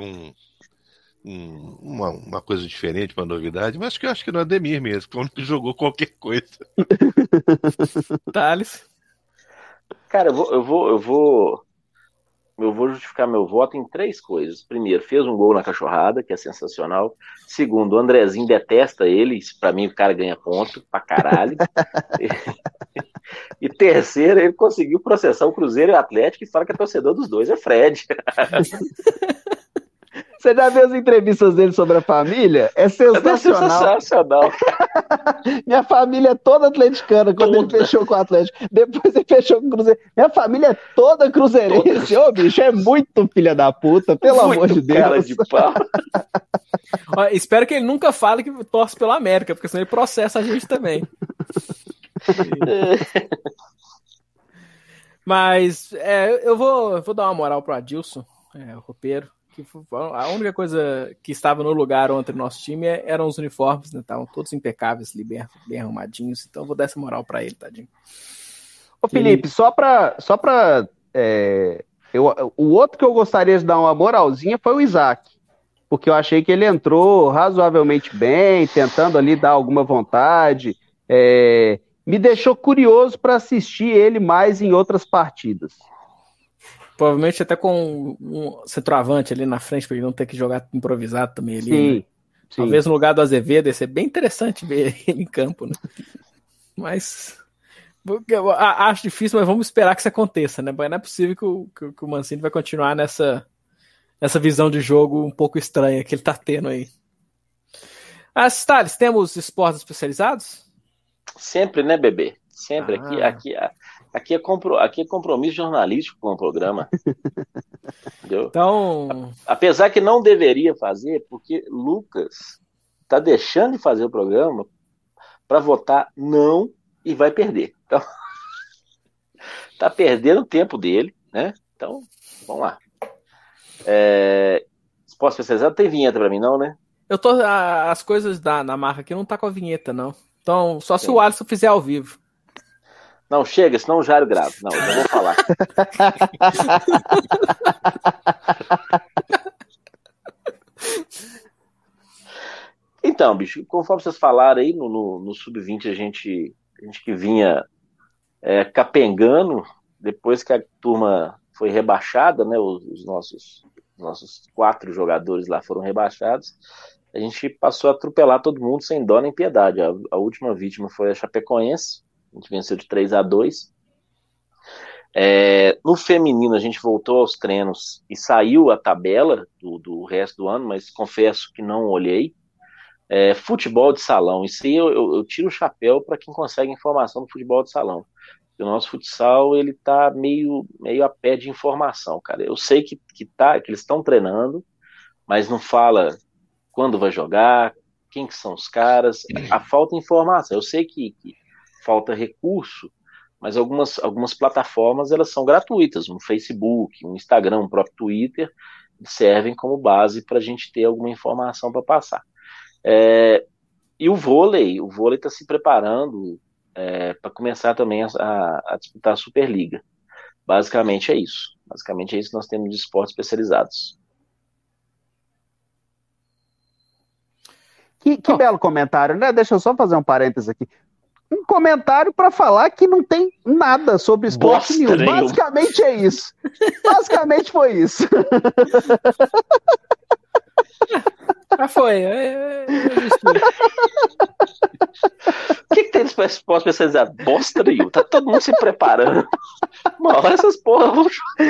uma coisa diferente, uma novidade, mas eu acho que no Ademir mesmo, que foi o único que jogou qualquer coisa. Thales. Cara, eu vou justificar meu voto em 3 coisas. Primeiro, fez um gol na cachorrada, que é sensacional. Segundo, o Andrezinho detesta ele. Pra mim, o cara ganha ponto pra caralho. E terceiro, ele conseguiu processar o Cruzeiro e o Atlético e fala que é torcedor dos dois. É Fred. Você já viu as entrevistas dele sobre a família? É sensacional. Minha família é toda atleticana quando ele fechou com o Atlético. Depois ele fechou com o Cruzeiro. Minha família é toda cruzeirense. Ô, bicho, é muito filha da puta, pelo amor de Deus. Cara de pau. Ó, espero que ele nunca fale que torce pela América, porque senão ele processa a gente também. Mas eu vou dar uma moral pro Adilson, o roupeiro. A única coisa que estava no lugar ontem no nosso time eram os uniformes, né? Estavam todos impecáveis, bem arrumadinhos. Então eu vou dar essa moral pra ele, tadinho. Ô Felipe, o outro que eu gostaria de dar uma moralzinha foi o Isaac, porque eu achei que ele entrou razoavelmente bem, tentando ali dar alguma vontade. Me deixou curioso para assistir ele mais em outras partidas. Provavelmente até com um centroavante ali na frente, para ele não ter que jogar improvisado também ali. Sim, né? sim. Talvez no lugar do Azevedo ia ser bem interessante ver ele em campo, né? Mas eu acho difícil, mas vamos esperar que isso aconteça, né? Não é possível que o Mancini vai continuar nessa visão de jogo um pouco estranha que ele tá tendo aí. Thales, temos esportes especializados? Sempre, né, bebê? Sempre. Aqui é compromisso jornalístico com o programa. Entendeu? Então, apesar que não deveria fazer, porque Lucas tá deixando de fazer o programa para votar não e vai perder. Então, tá perdendo o tempo dele, né? Então, vamos lá. Esporte especializado tem vinheta para mim, não, né? as coisas na marca aqui não tá com a vinheta, não. Então, só se o Alisson fizer ao vivo. Não, chega, senão o Jairo grava. Não, eu não vou falar. Então, bicho, conforme vocês falaram aí, no Sub-20 a gente que vinha capengando, depois que a turma foi rebaixada, né, os nossos 4 jogadores lá foram rebaixados, a gente passou a atropelar todo mundo sem dó nem piedade. A última vítima foi a Chapecoense, a gente venceu de 3-2. No feminino a gente voltou aos treinos e saiu a tabela do resto do ano, mas confesso que não olhei. Futebol de salão, isso aí eu tiro o chapéu para quem consegue informação do futebol de salão. O nosso futsal ele tá meio a pé de informação, cara. Eu sei que eles estão treinando, mas não fala quando vai jogar, quem que são os caras, a falta de informação. Eu sei que falta recurso, mas algumas plataformas elas são gratuitas, um Facebook, um Instagram, um próprio Twitter, servem como base para a gente ter alguma informação para passar. E o vôlei está se preparando para começar também a disputar a Superliga. Basicamente é isso. Basicamente é isso que nós temos de esportes especializados. Que belo comentário, né? Deixa eu só fazer um parênteses aqui. Um comentário para falar que não tem nada sobre esporte news. Basicamente é isso. Basicamente foi isso. Já foi. O que tem nesse esporte especializado? Bosta nenhuma. Tá todo mundo se preparando. Uma hora essas porra vão.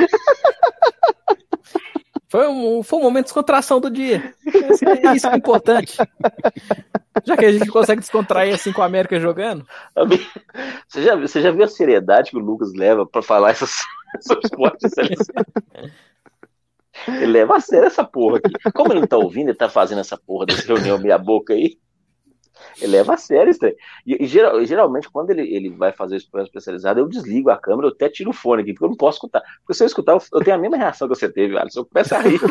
Foi um momento de descontração do dia. Isso é importante. Já que a gente consegue descontrair assim com a América jogando. Você já viu a seriedade que o Lucas leva pra falar sobre esporte? Ele leva a sério essa porra aqui. Como ele não tá ouvindo, ele tá fazendo essa porra dessa reunião meia boca aí. Ele leva a sério isso aí. E geralmente, quando ele vai fazer esse programa especializado, eu desligo a câmera, eu até tiro o fone aqui, porque eu não posso escutar. Porque se eu escutar, eu tenho a mesma reação que você teve, Alisson. Eu começo a rir.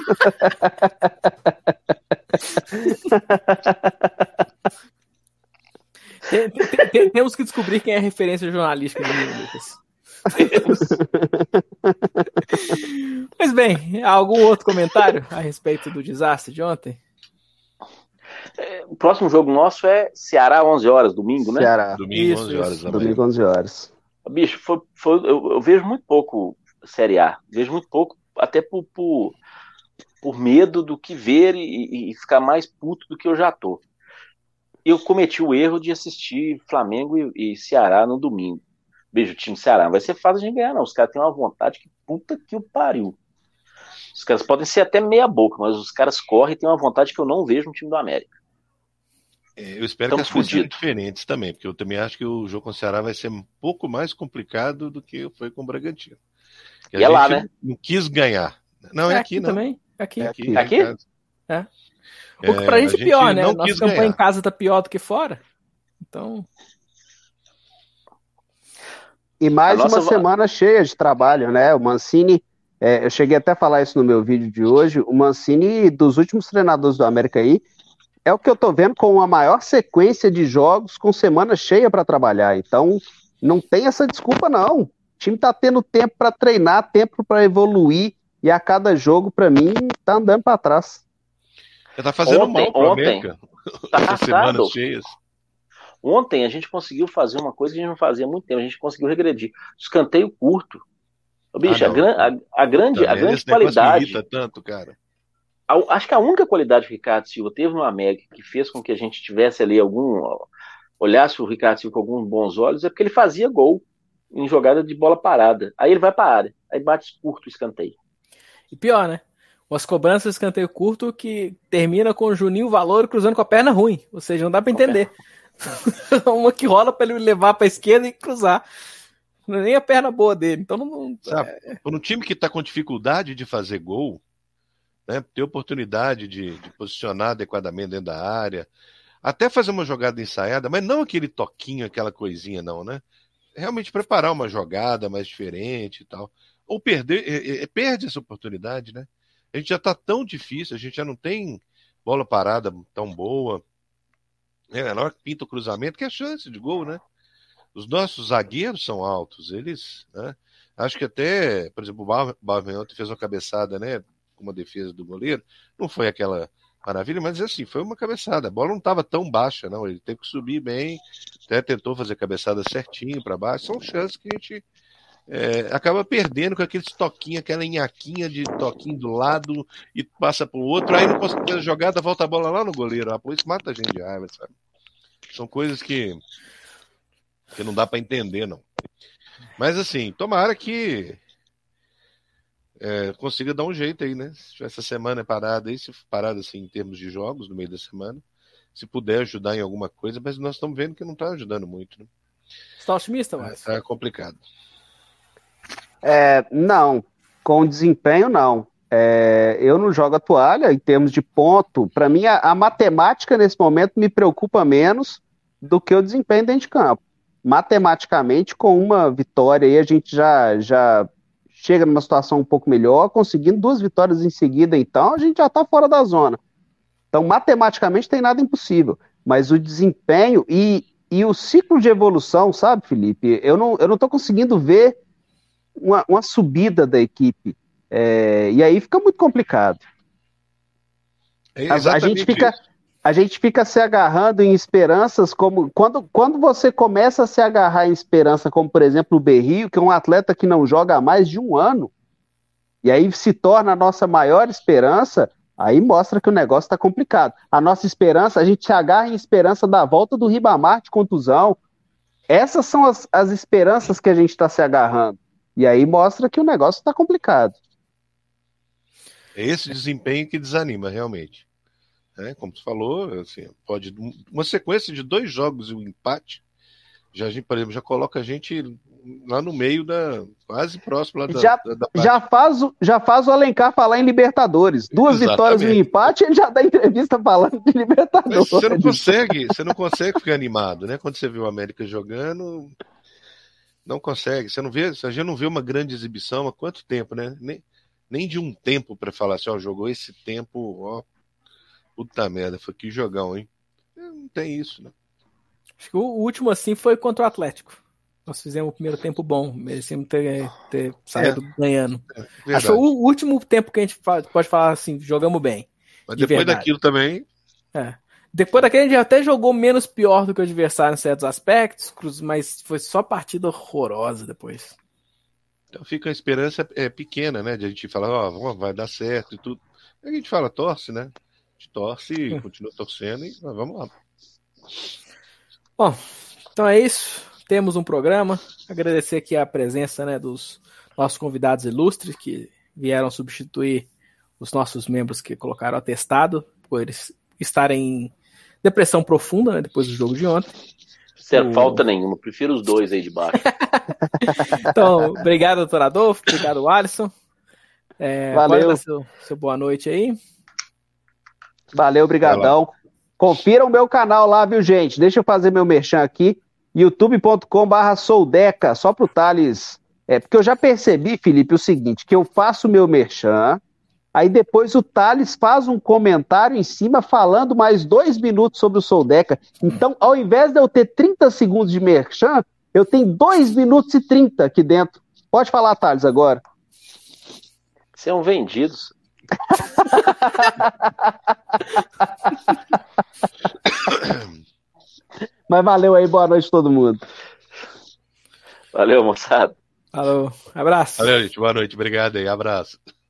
Temos que descobrir quem é a referência jornalística do Lucas. Pois bem, algum outro comentário a respeito do desastre de ontem? O próximo jogo nosso é Ceará 11 horas, domingo, né? Ceará. Domingo, isso, 11 horas. Domingo, 11 horas. Bicho, eu vejo muito pouco Série A. Vejo muito pouco, até por medo do que ver e ficar mais puto do que eu já tô. Eu cometi o erro de assistir Flamengo e Ceará no domingo. Beijo, time Ceará. Não vai ser fácil de ganhar, não. Os caras têm uma vontade que puta que o pariu. Os caras podem ser até meia boca, mas os caras correm e têm uma vontade que eu não vejo no time do América. Eu espero que as coisas sejam diferentes também, porque eu também acho que o jogo com o Ceará vai ser um pouco mais complicado do que foi com o Bragantino. E é lá, né? Não quis ganhar. Não, é aqui, não. Também. Aqui? Aqui? É. O que pra gente é pior, né? Nossa campanha ganhar. Em casa tá pior do que fora. Então... E mais uma semana cheia de trabalho, né? O Mancini, eu cheguei até a falar isso no meu vídeo de hoje, o Mancini, dos últimos treinadores do América aí, é o que eu tô vendo com a maior sequência de jogos com semana cheia para trabalhar. Então, não tem essa desculpa, não. O time tá tendo tempo para treinar, tempo para evoluir, e a cada jogo, para mim, tá andando para trás. Já tá fazendo mal pro América. Tá semanas cheias. Ontem a gente conseguiu fazer uma coisa que a gente não fazia há muito tempo. A gente conseguiu regredir. Escanteio curto. Bicho, a grande qualidade. Me irrita tanto, cara. Acho que a única qualidade que o Ricardo Silva teve no América que fez com que a gente tivesse ali olhasse o Ricardo Silva com alguns bons olhos é porque ele fazia gol em jogada de bola parada. Aí ele vai pra área. Aí bate curto o escanteio. E pior, né? Umas cobranças de escanteio curto que termina com o Juninho Valor cruzando com a perna ruim. Ou seja, não dá pra entender. Uma que rola pra ele levar pra esquerda e cruzar. Não é nem a perna boa dele. Então não. Sabe, por um time que tá com dificuldade de fazer gol, né, ter oportunidade de posicionar adequadamente dentro da área, até fazer uma jogada ensaiada, mas não aquele toquinho, aquela coisinha, não, né? Realmente preparar uma jogada mais diferente e tal. Ou perde essa oportunidade, né? A gente já tá tão difícil, a gente já não tem bola parada tão boa. Na hora que pinta o cruzamento, que é chance de gol, né? Os nossos zagueiros são altos, eles, né? Acho que até, por exemplo, o Bauerman ontem fez uma cabeçada, né? Com uma defesa do goleiro. Não foi aquela maravilha, mas assim, foi uma cabeçada. A bola não estava tão baixa, não. Ele teve que subir bem, até tentou fazer a cabeçada certinho para baixo. São chances que a gente acaba perdendo com aqueles toquinhos, aquela nhaquinha de toquinho do lado e passa pro outro, aí não consegue fazer a jogada, volta a bola lá no goleiro. Ah, pô, isso mata a gente de raiva, sabe? São coisas que não dá para entender, não. Mas assim, tomara que consiga dar um jeito aí, né? Se essa semana é parada aí, se parada assim em termos de jogos no meio da semana, se puder ajudar em alguma coisa, mas nós estamos vendo que não está ajudando muito, né? Você tá otimista, mas tá complicado. Não, com desempenho não. Eu não jogo a toalha em termos de ponto. Para mim, a matemática nesse momento me preocupa menos do que o desempenho dentro de campo. Matematicamente, com uma vitória aí, a gente já chega numa situação um pouco melhor, conseguindo 2 vitórias em seguida, então a gente já está fora da zona. Então, matematicamente, tem nada impossível. Mas o desempenho e o ciclo de evolução, sabe, Felipe? Eu não estou conseguindo ver uma subida da equipe. E aí fica muito complicado. A gente fica se agarrando em esperanças como... Quando você começa a se agarrar em esperança, como, por exemplo, o Berrio, que é um atleta que não joga há mais de um ano, e aí se torna a nossa maior esperança, aí mostra que o negócio está complicado. A nossa esperança, a gente se agarra em esperança da volta do Ribamar de contusão. Essas são as esperanças que a gente está se agarrando. E aí mostra que o negócio está complicado. É esse desempenho que desanima, realmente. Como tu falou, assim, pode uma sequência de 2 jogos e um empate, por exemplo, já coloca a gente lá no meio quase próximo lá já faz o Alencar falar em Libertadores. 2 vitórias e um empate, ele já dá entrevista falando de Libertadores. Mas você não consegue ficar animado, né? Quando você vê o América jogando, não consegue. A gente não vê uma grande exibição há quanto tempo, né? Nem de um tempo para falar assim, jogou esse tempo, puta merda, foi que jogão, hein? Não tem isso, né? Acho que o último, assim, foi contra o Atlético. Nós fizemos o primeiro tempo bom, merecemos ter saído ganhando. Acho que foi o último tempo que a gente pode falar assim, jogamos bem. Mas depois daquilo também... Depois daquele a gente até jogou menos pior do que o adversário em certos aspectos, mas foi só partida horrorosa depois. Então fica a esperança pequena, né? De a gente falar, vai dar certo e tudo. Aí a gente fala, torce, né? A gente torce, continua torcendo e vamos lá. Bom, então é isso. Temos um programa. Agradecer aqui a presença, né, dos nossos convidados ilustres que vieram substituir os nossos membros que colocaram atestado por eles estarem em depressão profunda, né, depois do jogo de ontem. Sem falta nenhuma. Prefiro os 2 aí de baixo. Então, obrigado, doutor Adolfo. Obrigado, Alisson. Valeu. Pode dar seu boa noite aí. Valeu, brigadão. Confiram o meu canal lá, viu, gente? Deixa eu fazer meu merchan aqui. youtube.com/Soldeca, só pro Thales. Porque eu já percebi, Felipe, o seguinte, que eu faço meu merchan, aí depois o Thales faz um comentário em cima falando mais 2 minutos sobre o Soldeca. Então, ao invés de eu ter 30 segundos de merchan, eu tenho 2 minutos e 30 aqui dentro. Pode falar, Thales, agora. Você é um vendido. Mas valeu aí, boa noite a todo mundo. Valeu, moçada. Falou, abraço. Valeu, gente, boa noite, obrigado aí, abraço.